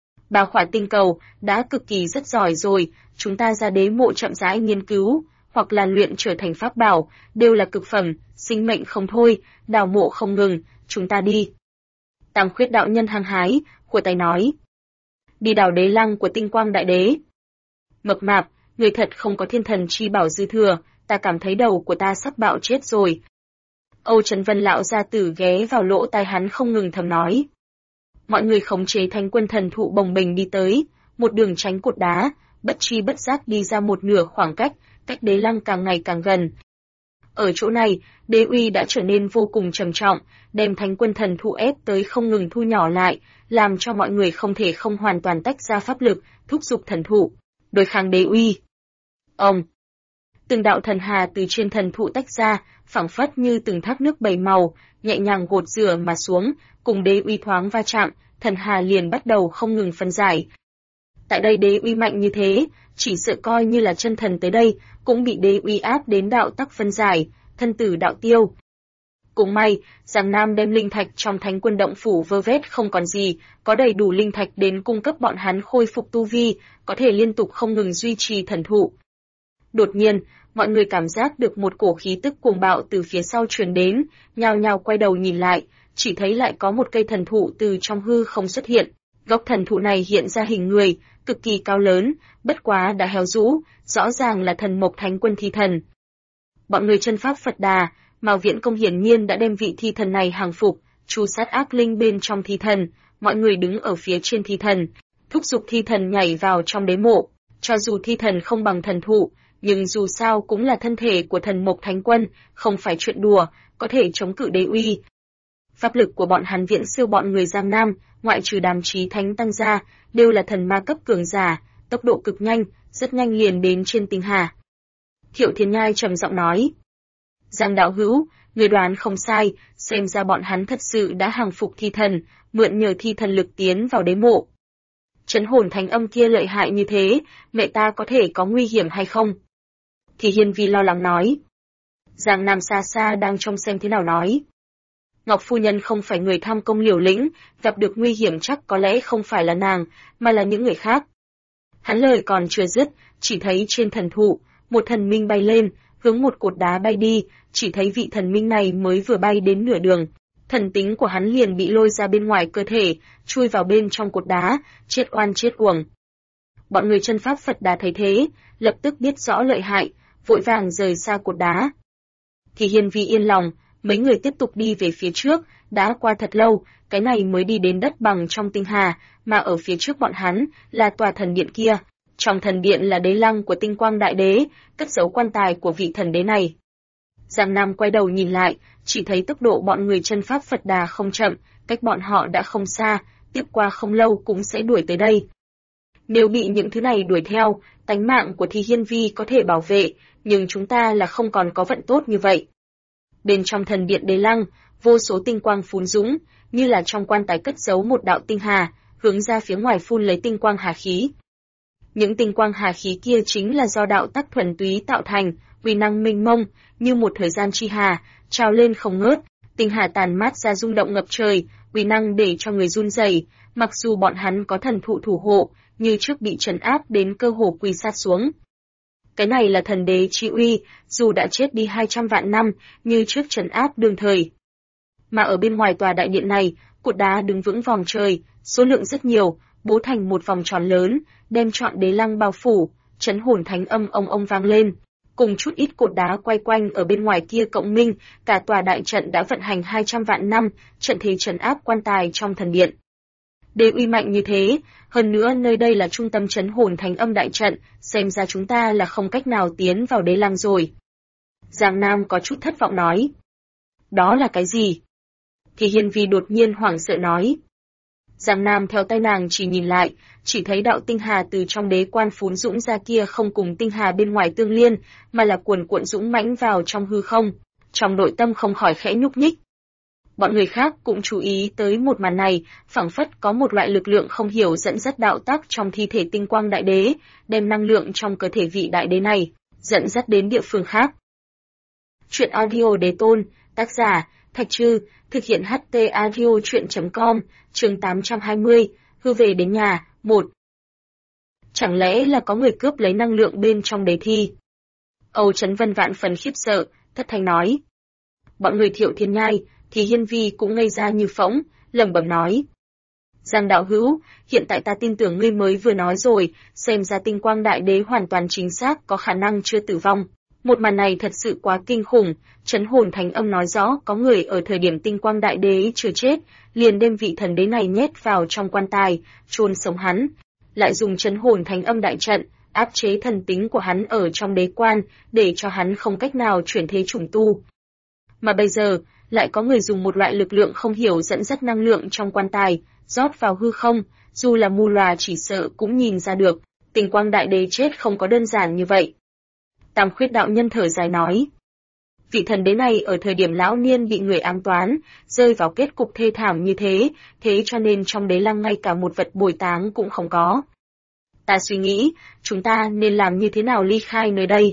3 khỏa tinh cầu, đã cực kỳ rất giỏi rồi, chúng ta ra đế mộ chậm rãi nghiên cứu, hoặc là luyện trở thành pháp bảo, đều là cực phẩm, sinh mệnh không thôi, đào mộ không ngừng, chúng ta đi." Tam Khuyết đạo nhân hăng hái, khua tay nói: "Đi đào đế lăng của tinh quang đại đế." Mập mạp, người thật không có thiên thần chi bảo dư thừa, ta cảm thấy đầu của ta sắp bạo chết rồi. Âu Trấn Vân lão gia tử ghé vào lỗ tai hắn không ngừng thầm nói. Mọi người khống chế thánh quân thần thụ bồng bềnh đi tới, một đường tránh cột đá, bất chi bất giác đi ra một nửa khoảng cách, cách đế lăng càng ngày càng gần. Ở chỗ này, đế uy đã trở nên vô cùng trầm trọng, đem thánh quân thần thụ ép tới không ngừng thu nhỏ lại, làm cho mọi người không thể không hoàn toàn tách ra pháp lực, thúc giục thần thụ, đối kháng đế uy. Ông! Từng đạo thần hà từ trên thần thụ tách ra, phảng phất như từng thác nước bảy màu, nhẹ nhàng gột rửa mà xuống, cùng đế uy thoáng va chạm, thần hà liền bắt đầu không ngừng phân giải. Tại đây đế uy mạnh như thế, chỉ sợ coi như là chân thần tới đây, cũng bị đế uy áp đến đạo tắc phân giải, thân tử đạo tiêu. Cũng may, Giang Nam đem linh thạch trong thánh quân động phủ vơ vét không còn gì, có đầy đủ linh thạch đến cung cấp bọn hắn khôi phục tu vi, có thể liên tục không ngừng duy trì thần thụ. Đột nhiên, mọi người cảm giác được một cổ khí tức cuồng bạo từ phía sau truyền đến, nhao nhao quay đầu nhìn lại, chỉ thấy lại có một cây thần thụ từ trong hư không xuất hiện. Gốc thần thụ này hiện ra hình người, cực kỳ cao lớn, bất quá đã héo rũ, rõ ràng là thần mộc thánh quân thi thần. Bọn người chân pháp Phật Đà, Mao Viễn Công hiển nhiên đã đem vị thi thần này hàng phục, tru sát ác linh bên trong thi thần, mọi người đứng ở phía trên thi thần, thúc giục thi thần nhảy vào trong đế mộ. Cho dù thi thần không bằng thần thụ, nhưng dù sao cũng là thân thể của thần mộc thánh quân, không phải chuyện đùa, có thể chống cự đế uy. Pháp lực của bọn hắn viễn siêu bọn người Giang Nam, ngoại trừ Đàm Chí Thánh tăng ra, đều là thần ma cấp cường giả, tốc độ cực nhanh, rất nhanh liền đến trên tinh hà. Thiệu Thiên Nhai trầm giọng nói: "Giang đạo hữu, người đoán không sai, xem ra bọn hắn thật sự đã hàng phục thi thần, mượn nhờ thi thần lực tiến vào đế mộ. Trấn hồn thánh âm kia lợi hại như thế, mẹ ta có thể có nguy hiểm hay không?" Thì Hiên Vi lo lắng nói. Giang Nam xa xa đang trông xem thế nào nói: "Ngọc phu nhân không phải người tham công liều lĩnh, gặp được nguy hiểm chắc có lẽ không phải là nàng, mà là những người khác." Hắn lời còn chưa dứt, chỉ thấy trên thần thụ, một thần minh bay lên, hướng một cột đá bay đi, chỉ thấy vị thần minh này mới vừa bay đến nửa đường, thần tính của hắn liền bị lôi ra bên ngoài cơ thể, chui vào bên trong cột đá, chết oan chết uổng. Bọn người chân pháp Phật Đà thấy thế, lập tức biết rõ lợi hại, vội vàng rời xa cột đá. Thì Hiên Vi yên lòng, mấy người tiếp tục đi về phía trước, đã qua thật lâu, cái này mới đi đến đất bằng trong tinh hà, mà ở phía trước bọn hắn là tòa thần điện kia. Trong thần điện là đế lăng của tinh quang đại đế, cất giấu quan tài của vị thần đế này. Giang Nam quay đầu nhìn lại, chỉ thấy tốc độ bọn người chân pháp Phật Đà không chậm, cách bọn họ đã không xa, tiếp qua không lâu cũng sẽ đuổi tới đây. Nếu bị những thứ này đuổi theo, tánh mạng của Thi Hiên Vi có thể bảo vệ, nhưng chúng ta là không còn có vận tốt như vậy. Bên trong thần điện đế lăng, vô số tinh quang phún dũng, như là trong quan tài cất giấu một đạo tinh hà, hướng ra phía ngoài phun lấy tinh quang hà khí. Những tinh quang hà khí kia chính là do đạo tắc thuần túy tạo thành, uy năng mênh mông, như một thời gian chi hà, trào lên không ngớt, tinh hà tàn mát ra rung động ngập trời, uy năng để cho người run rẩy. Mặc dù bọn hắn có thần thụ thủ hộ, như trước bị trấn áp đến cơ hồ quỳ sát xuống. Cái này là thần đế chi uy, dù đã chết đi 200 vạn năm, như trước trấn áp đương thời. Mà ở bên ngoài tòa đại điện này, cột đá đứng vững vòng trời, số lượng rất nhiều, bố thành một vòng tròn lớn, đem trọn đế lăng bao phủ, chấn hồn thánh âm ông vang lên. Cùng chút ít cột đá quay quanh ở bên ngoài kia cộng minh, cả tòa đại trận đã vận hành 200 vạn năm, trận thế trấn áp quan tài trong thần điện. Đế uy mạnh như thế, hơn nữa nơi đây là trung tâm chấn hồn thánh âm đại trận, xem ra chúng ta là không cách nào tiến vào đế lăng rồi. Giang Nam có chút thất vọng nói. Đó là cái gì? Thì Hiên Vi đột nhiên hoảng sợ nói. Giang Nam theo tay nàng chỉ nhìn lại, chỉ thấy đạo tinh hà từ trong đế quan phún dũng ra kia không cùng tinh hà bên ngoài tương liên, mà là cuồn cuộn dũng mãnh vào trong hư không, trong nội tâm không khỏi khẽ nhúc nhích. Bọn người khác cũng chú ý tới một màn này, phảng phất có một loại lực lượng không hiểu dẫn dắt đạo tắc trong thi thể tinh quang đại đế, đem năng lượng trong cơ thể vị đại đế này, dẫn dắt đến địa phương khác. Chuyện audio đế tôn, tác giả, Thạch Trư, thực hiện HT audio chuyện.com, chương 820, hư về đến nhà, 1. Chẳng lẽ là có người cướp lấy năng lượng bên trong đế thi? Âu Chấn Vân vạn phần khiếp sợ, thất thanh nói. Bọn người Thiệu Thiên Nhai, thì Hiên Vi cũng ngây ra như phỗng, lẩm bẩm nói. Giang đạo hữu, hiện tại ta tin tưởng ngươi mới vừa nói rồi, xem ra tinh quang đại đế hoàn toàn chính xác có khả năng chưa tử vong. Một màn này thật sự quá kinh khủng, chấn hồn thánh âm nói rõ có người ở thời điểm tinh quang đại đế chưa chết, liền đem vị thần đế này nhét vào trong quan tài, chôn sống hắn, lại dùng chấn hồn thánh âm đại trận, áp chế thần tính của hắn ở trong đế quan, để cho hắn không cách nào chuyển thế chủng tu. Mà bây giờ, lại có người dùng một loại lực lượng không hiểu dẫn dắt năng lượng trong quan tài, rót vào hư không, dù là mù lòa chỉ sợ cũng nhìn ra được, tinh quang đại đế chết không có đơn giản như vậy. Tam Khuyết đạo nhân thở dài nói. Vị thần đế này ở thời điểm lão niên bị người ám toán, rơi vào kết cục thê thảm như thế, thế cho nên trong đế lăng ngay cả một vật bồi táng cũng không có. Ta suy nghĩ, chúng ta nên làm như thế nào ly khai nơi đây?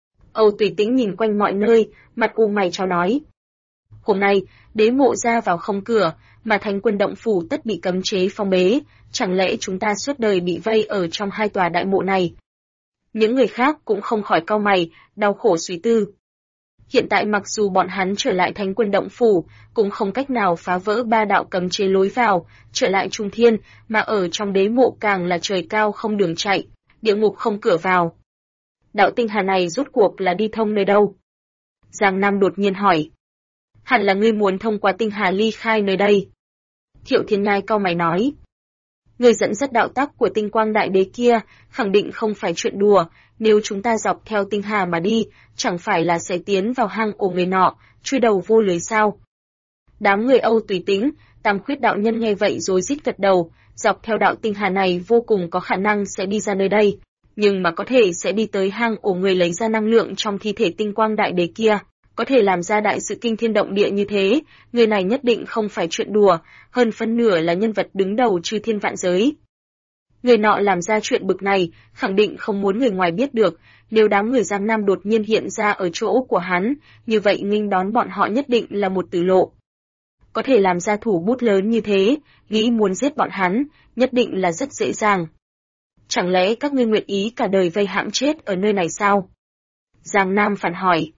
Âu Tùy Tĩnh nhìn quanh mọi nơi, mặt u mày chao nói. Hôm nay, đế mộ ra vào không cửa, mà Thánh Quân động phủ tất bị cấm chế phong bế, chẳng lẽ chúng ta suốt đời bị vây ở trong hai tòa đại mộ này? Những người khác cũng không khỏi cau mày, đau khổ suy tư. Hiện tại mặc dù bọn hắn trở lại Thánh Quân động phủ, cũng không cách nào phá vỡ ba đạo cấm chế lối vào, trở lại Trung Thiên, mà ở trong đế mộ càng là trời cao không đường chạy, địa ngục không cửa vào. Đạo tinh hà này rốt cuộc là đi thông nơi đâu? Giang Nam đột nhiên hỏi. Hẳn là ngươi muốn thông qua tinh hà ly khai nơi đây. Thiệu Thiên Nhai cau mày nói. Người dẫn dắt đạo tắc của tinh quang đại đế kia, khẳng định không phải chuyện đùa, nếu chúng ta dọc theo tinh hà mà đi, chẳng phải là sẽ tiến vào hang ổ người nọ, chui đầu vô lưới sao. Đám người Âu Tùy Tĩnh, Tam Khuyết đạo nhân nghe vậy rồi rít gật đầu, dọc theo đạo tinh hà này vô cùng có khả năng sẽ đi ra nơi đây, nhưng mà có thể sẽ đi tới hang ổ người lấy ra năng lượng trong thi thể tinh quang đại đế kia. Có thể làm ra đại sự kinh thiên động địa như thế, người này nhất định không phải chuyện đùa, hơn phân nửa là nhân vật đứng đầu chư thiên vạn giới. Người nọ làm ra chuyện bực này, khẳng định không muốn người ngoài biết được, nếu đám người Giang Nam đột nhiên hiện ra ở chỗ của hắn, như vậy nghênh đón bọn họ nhất định là một tử lộ. Có thể làm ra thủ bút lớn như thế, nghĩ muốn giết bọn hắn, nhất định là rất dễ dàng. Chẳng lẽ các ngươi nguyện ý cả đời vây hãm chết ở nơi này sao? Giang Nam phản hỏi.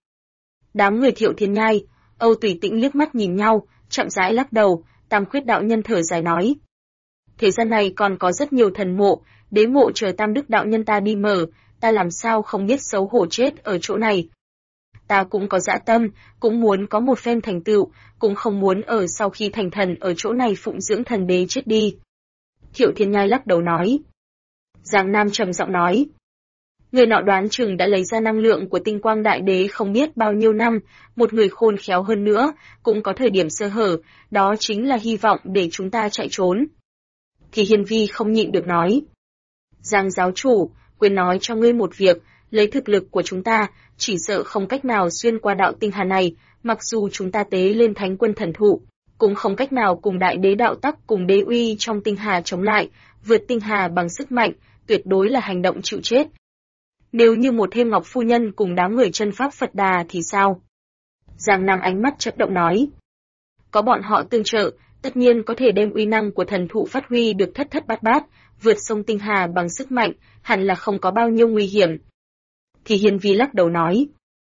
Đám người Thiệu Thiên Nhai, Âu Tùy Tĩnh liếc mắt nhìn nhau, chậm rãi lắc đầu, Tam Khuyết đạo nhân thở dài nói. Thế gian này còn có rất nhiều thần mộ, đế mộ chờ Tam Đức đạo nhân ta đi mở, ta làm sao không biết xấu hổ chết ở chỗ này. Ta cũng có dã tâm, cũng muốn có một phen thành tựu, cũng không muốn ở sau khi thành thần ở chỗ này phụng dưỡng thần đế chết đi. Thiệu Thiên Nhai lắc đầu nói. Giang Nam trầm giọng nói. Người nọ đoán chừng đã lấy ra năng lượng của tinh quang đại đế không biết bao nhiêu năm, một người khôn khéo hơn nữa, cũng có thời điểm sơ hở, đó chính là hy vọng để chúng ta chạy trốn. Thì Hiên Vi không nhịn được nói. Giang giáo chủ, quên nói cho ngươi một việc, lấy thực lực của chúng ta, chỉ sợ không cách nào xuyên qua đạo tinh hà này, mặc dù chúng ta tế lên Thánh Quân thần thụ, cũng không cách nào cùng đại đế đạo tắc cùng đế uy trong tinh hà chống lại, vượt tinh hà bằng sức mạnh, tuyệt đối là hành động chịu chết. Nếu như một thêm Ngọc phu nhân cùng đám người chân pháp Phật Đà thì sao? Giang Nam ánh mắt chớp động nói. Có bọn họ tương trợ, tất nhiên có thể đem uy năng của thần thụ phát huy được thất thất bát bát, vượt sông tinh hà bằng sức mạnh, hẳn là không có bao nhiêu nguy hiểm. Thì Hiên Vi lắc đầu nói.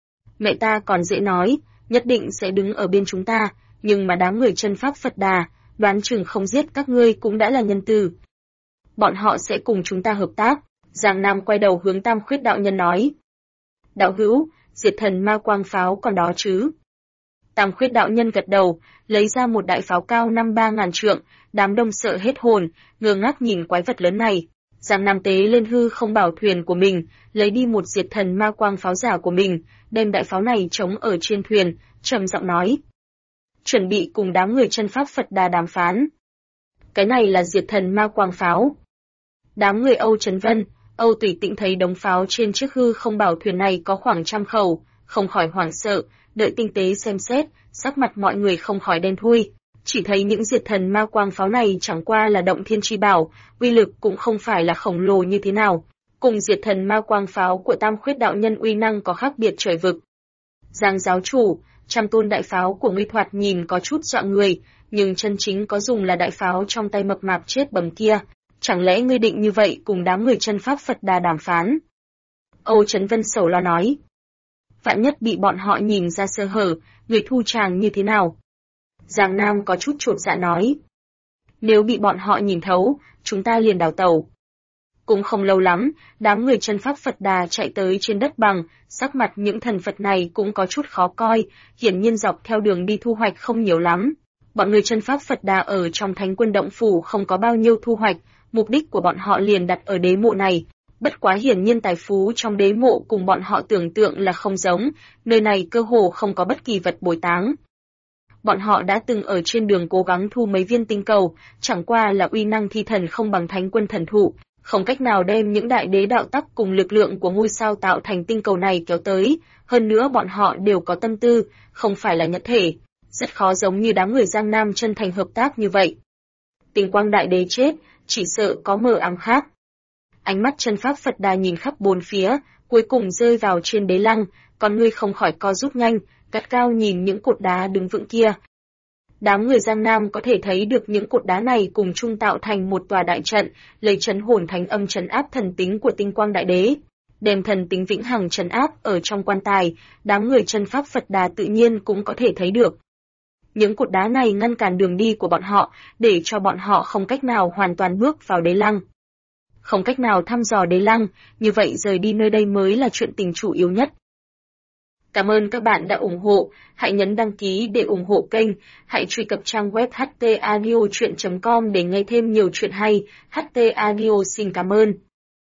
Mẹ ta còn dễ nói, nhất định sẽ đứng ở bên chúng ta, nhưng mà đám người chân pháp Phật Đà, đoán chừng không giết các ngươi cũng đã là nhân từ. Bọn họ sẽ cùng chúng ta hợp tác. Giang Nam quay đầu hướng Tam Khuyết đạo nhân nói. Đạo hữu, diệt thần ma quang pháo còn đó chứ? Tam Khuyết đạo nhân gật đầu, lấy ra một đại pháo cao 5-3 ngàn trượng, đám đông sợ hết hồn, ngơ ngác nhìn quái vật lớn này. Giang Nam tế lên hư không bảo thuyền của mình, lấy đi một diệt thần ma quang pháo giả của mình, đem đại pháo này chống ở trên thuyền, trầm giọng nói. Chuẩn bị cùng đám người chân pháp Phật Đà đàm phán. Cái này là diệt thần ma quang pháo. Đám người Âu Trấn Vân, Âu Tùy Tĩnh thấy đống pháo trên chiếc hư không bảo thuyền này có khoảng 100 khẩu, không khỏi hoảng sợ, đợi tinh tế xem xét, sắc mặt mọi người không khỏi đen thui. Chỉ thấy những diệt thần ma quang pháo này chẳng qua là động thiên chi bảo, uy lực cũng không phải là khổng lồ như thế nào. Cùng diệt thần ma quang pháo của Tam Khuyết đạo nhân uy năng có khác biệt trời vực. Giang giáo chủ, 100 tôn đại pháo của ngươi thoạt nhìn có chút dọa người, nhưng chân chính có dùng là đại pháo trong tay mập mạp chết bầm kia. Chẳng lẽ ngươi định như vậy cùng đám người chân pháp Phật Đà đàm phán? Âu Trấn Vân sầu lo nói. Vạn nhất bị bọn họ nhìn ra sơ hở, người thu tràng như thế nào? Giang Nam có chút chột dạ nói. Nếu bị bọn họ nhìn thấu, chúng ta liền đào tẩu. Cũng không lâu lắm, đám người chân pháp Phật Đà chạy tới trên đất bằng, sắc mặt những thần Phật này cũng có chút khó coi, hiển nhiên dọc theo đường đi thu hoạch không nhiều lắm. Bọn người chân pháp Phật Đà ở trong Thánh Quân Động Phủ không có bao nhiêu thu hoạch, mục đích của bọn họ liền đặt ở đế mộ này. Bất quá hiển nhiên tài phú trong đế mộ cùng bọn họ tưởng tượng là không giống, nơi này cơ hồ không có bất kỳ vật bồi táng. Bọn họ đã từng ở trên đường cố gắng thu mấy viên tinh cầu, chẳng qua là uy năng thi thần không bằng Thánh Quân thần thụ, không cách nào đem những đại đế đạo tắc cùng lực lượng của ngôi sao tạo thành tinh cầu này kéo tới, hơn nữa bọn họ đều có tâm tư, không phải là nhất thể, rất khó giống như đám người Giang Nam chân thành hợp tác như vậy. Tình quang đại đế chết, chỉ sợ có mờ ám khác. Ánh mắt chân pháp Phật Đà nhìn khắp bốn phía, cuối cùng rơi vào trên đế lăng, con ngươi không khỏi co rút nhanh, gắt cao nhìn những cột đá đứng vững kia. Đám người Giang Nam có thể thấy được những cột đá này cùng chung tạo thành một tòa đại trận, lấy trấn hồn thánh âm trấn áp thần tính của tinh quang đại đế. Đem thần tính vĩnh hằng trấn áp ở trong quan tài, đám người chân pháp Phật Đà tự nhiên cũng có thể thấy được. Những cột đá này ngăn cản đường đi của bọn họ, để cho bọn họ không cách nào hoàn toàn bước vào đế lăng. Không cách nào thăm dò đế lăng, như vậy rời đi nơi đây mới là chuyện tình chủ yếu nhất. Cảm ơn các bạn đã ủng hộ, hãy nhấn đăng ký để ủng hộ kênh, hãy truy cập trang web htaudio.com để nghe thêm nhiều chuyện hay. HT Audio xin cảm ơn.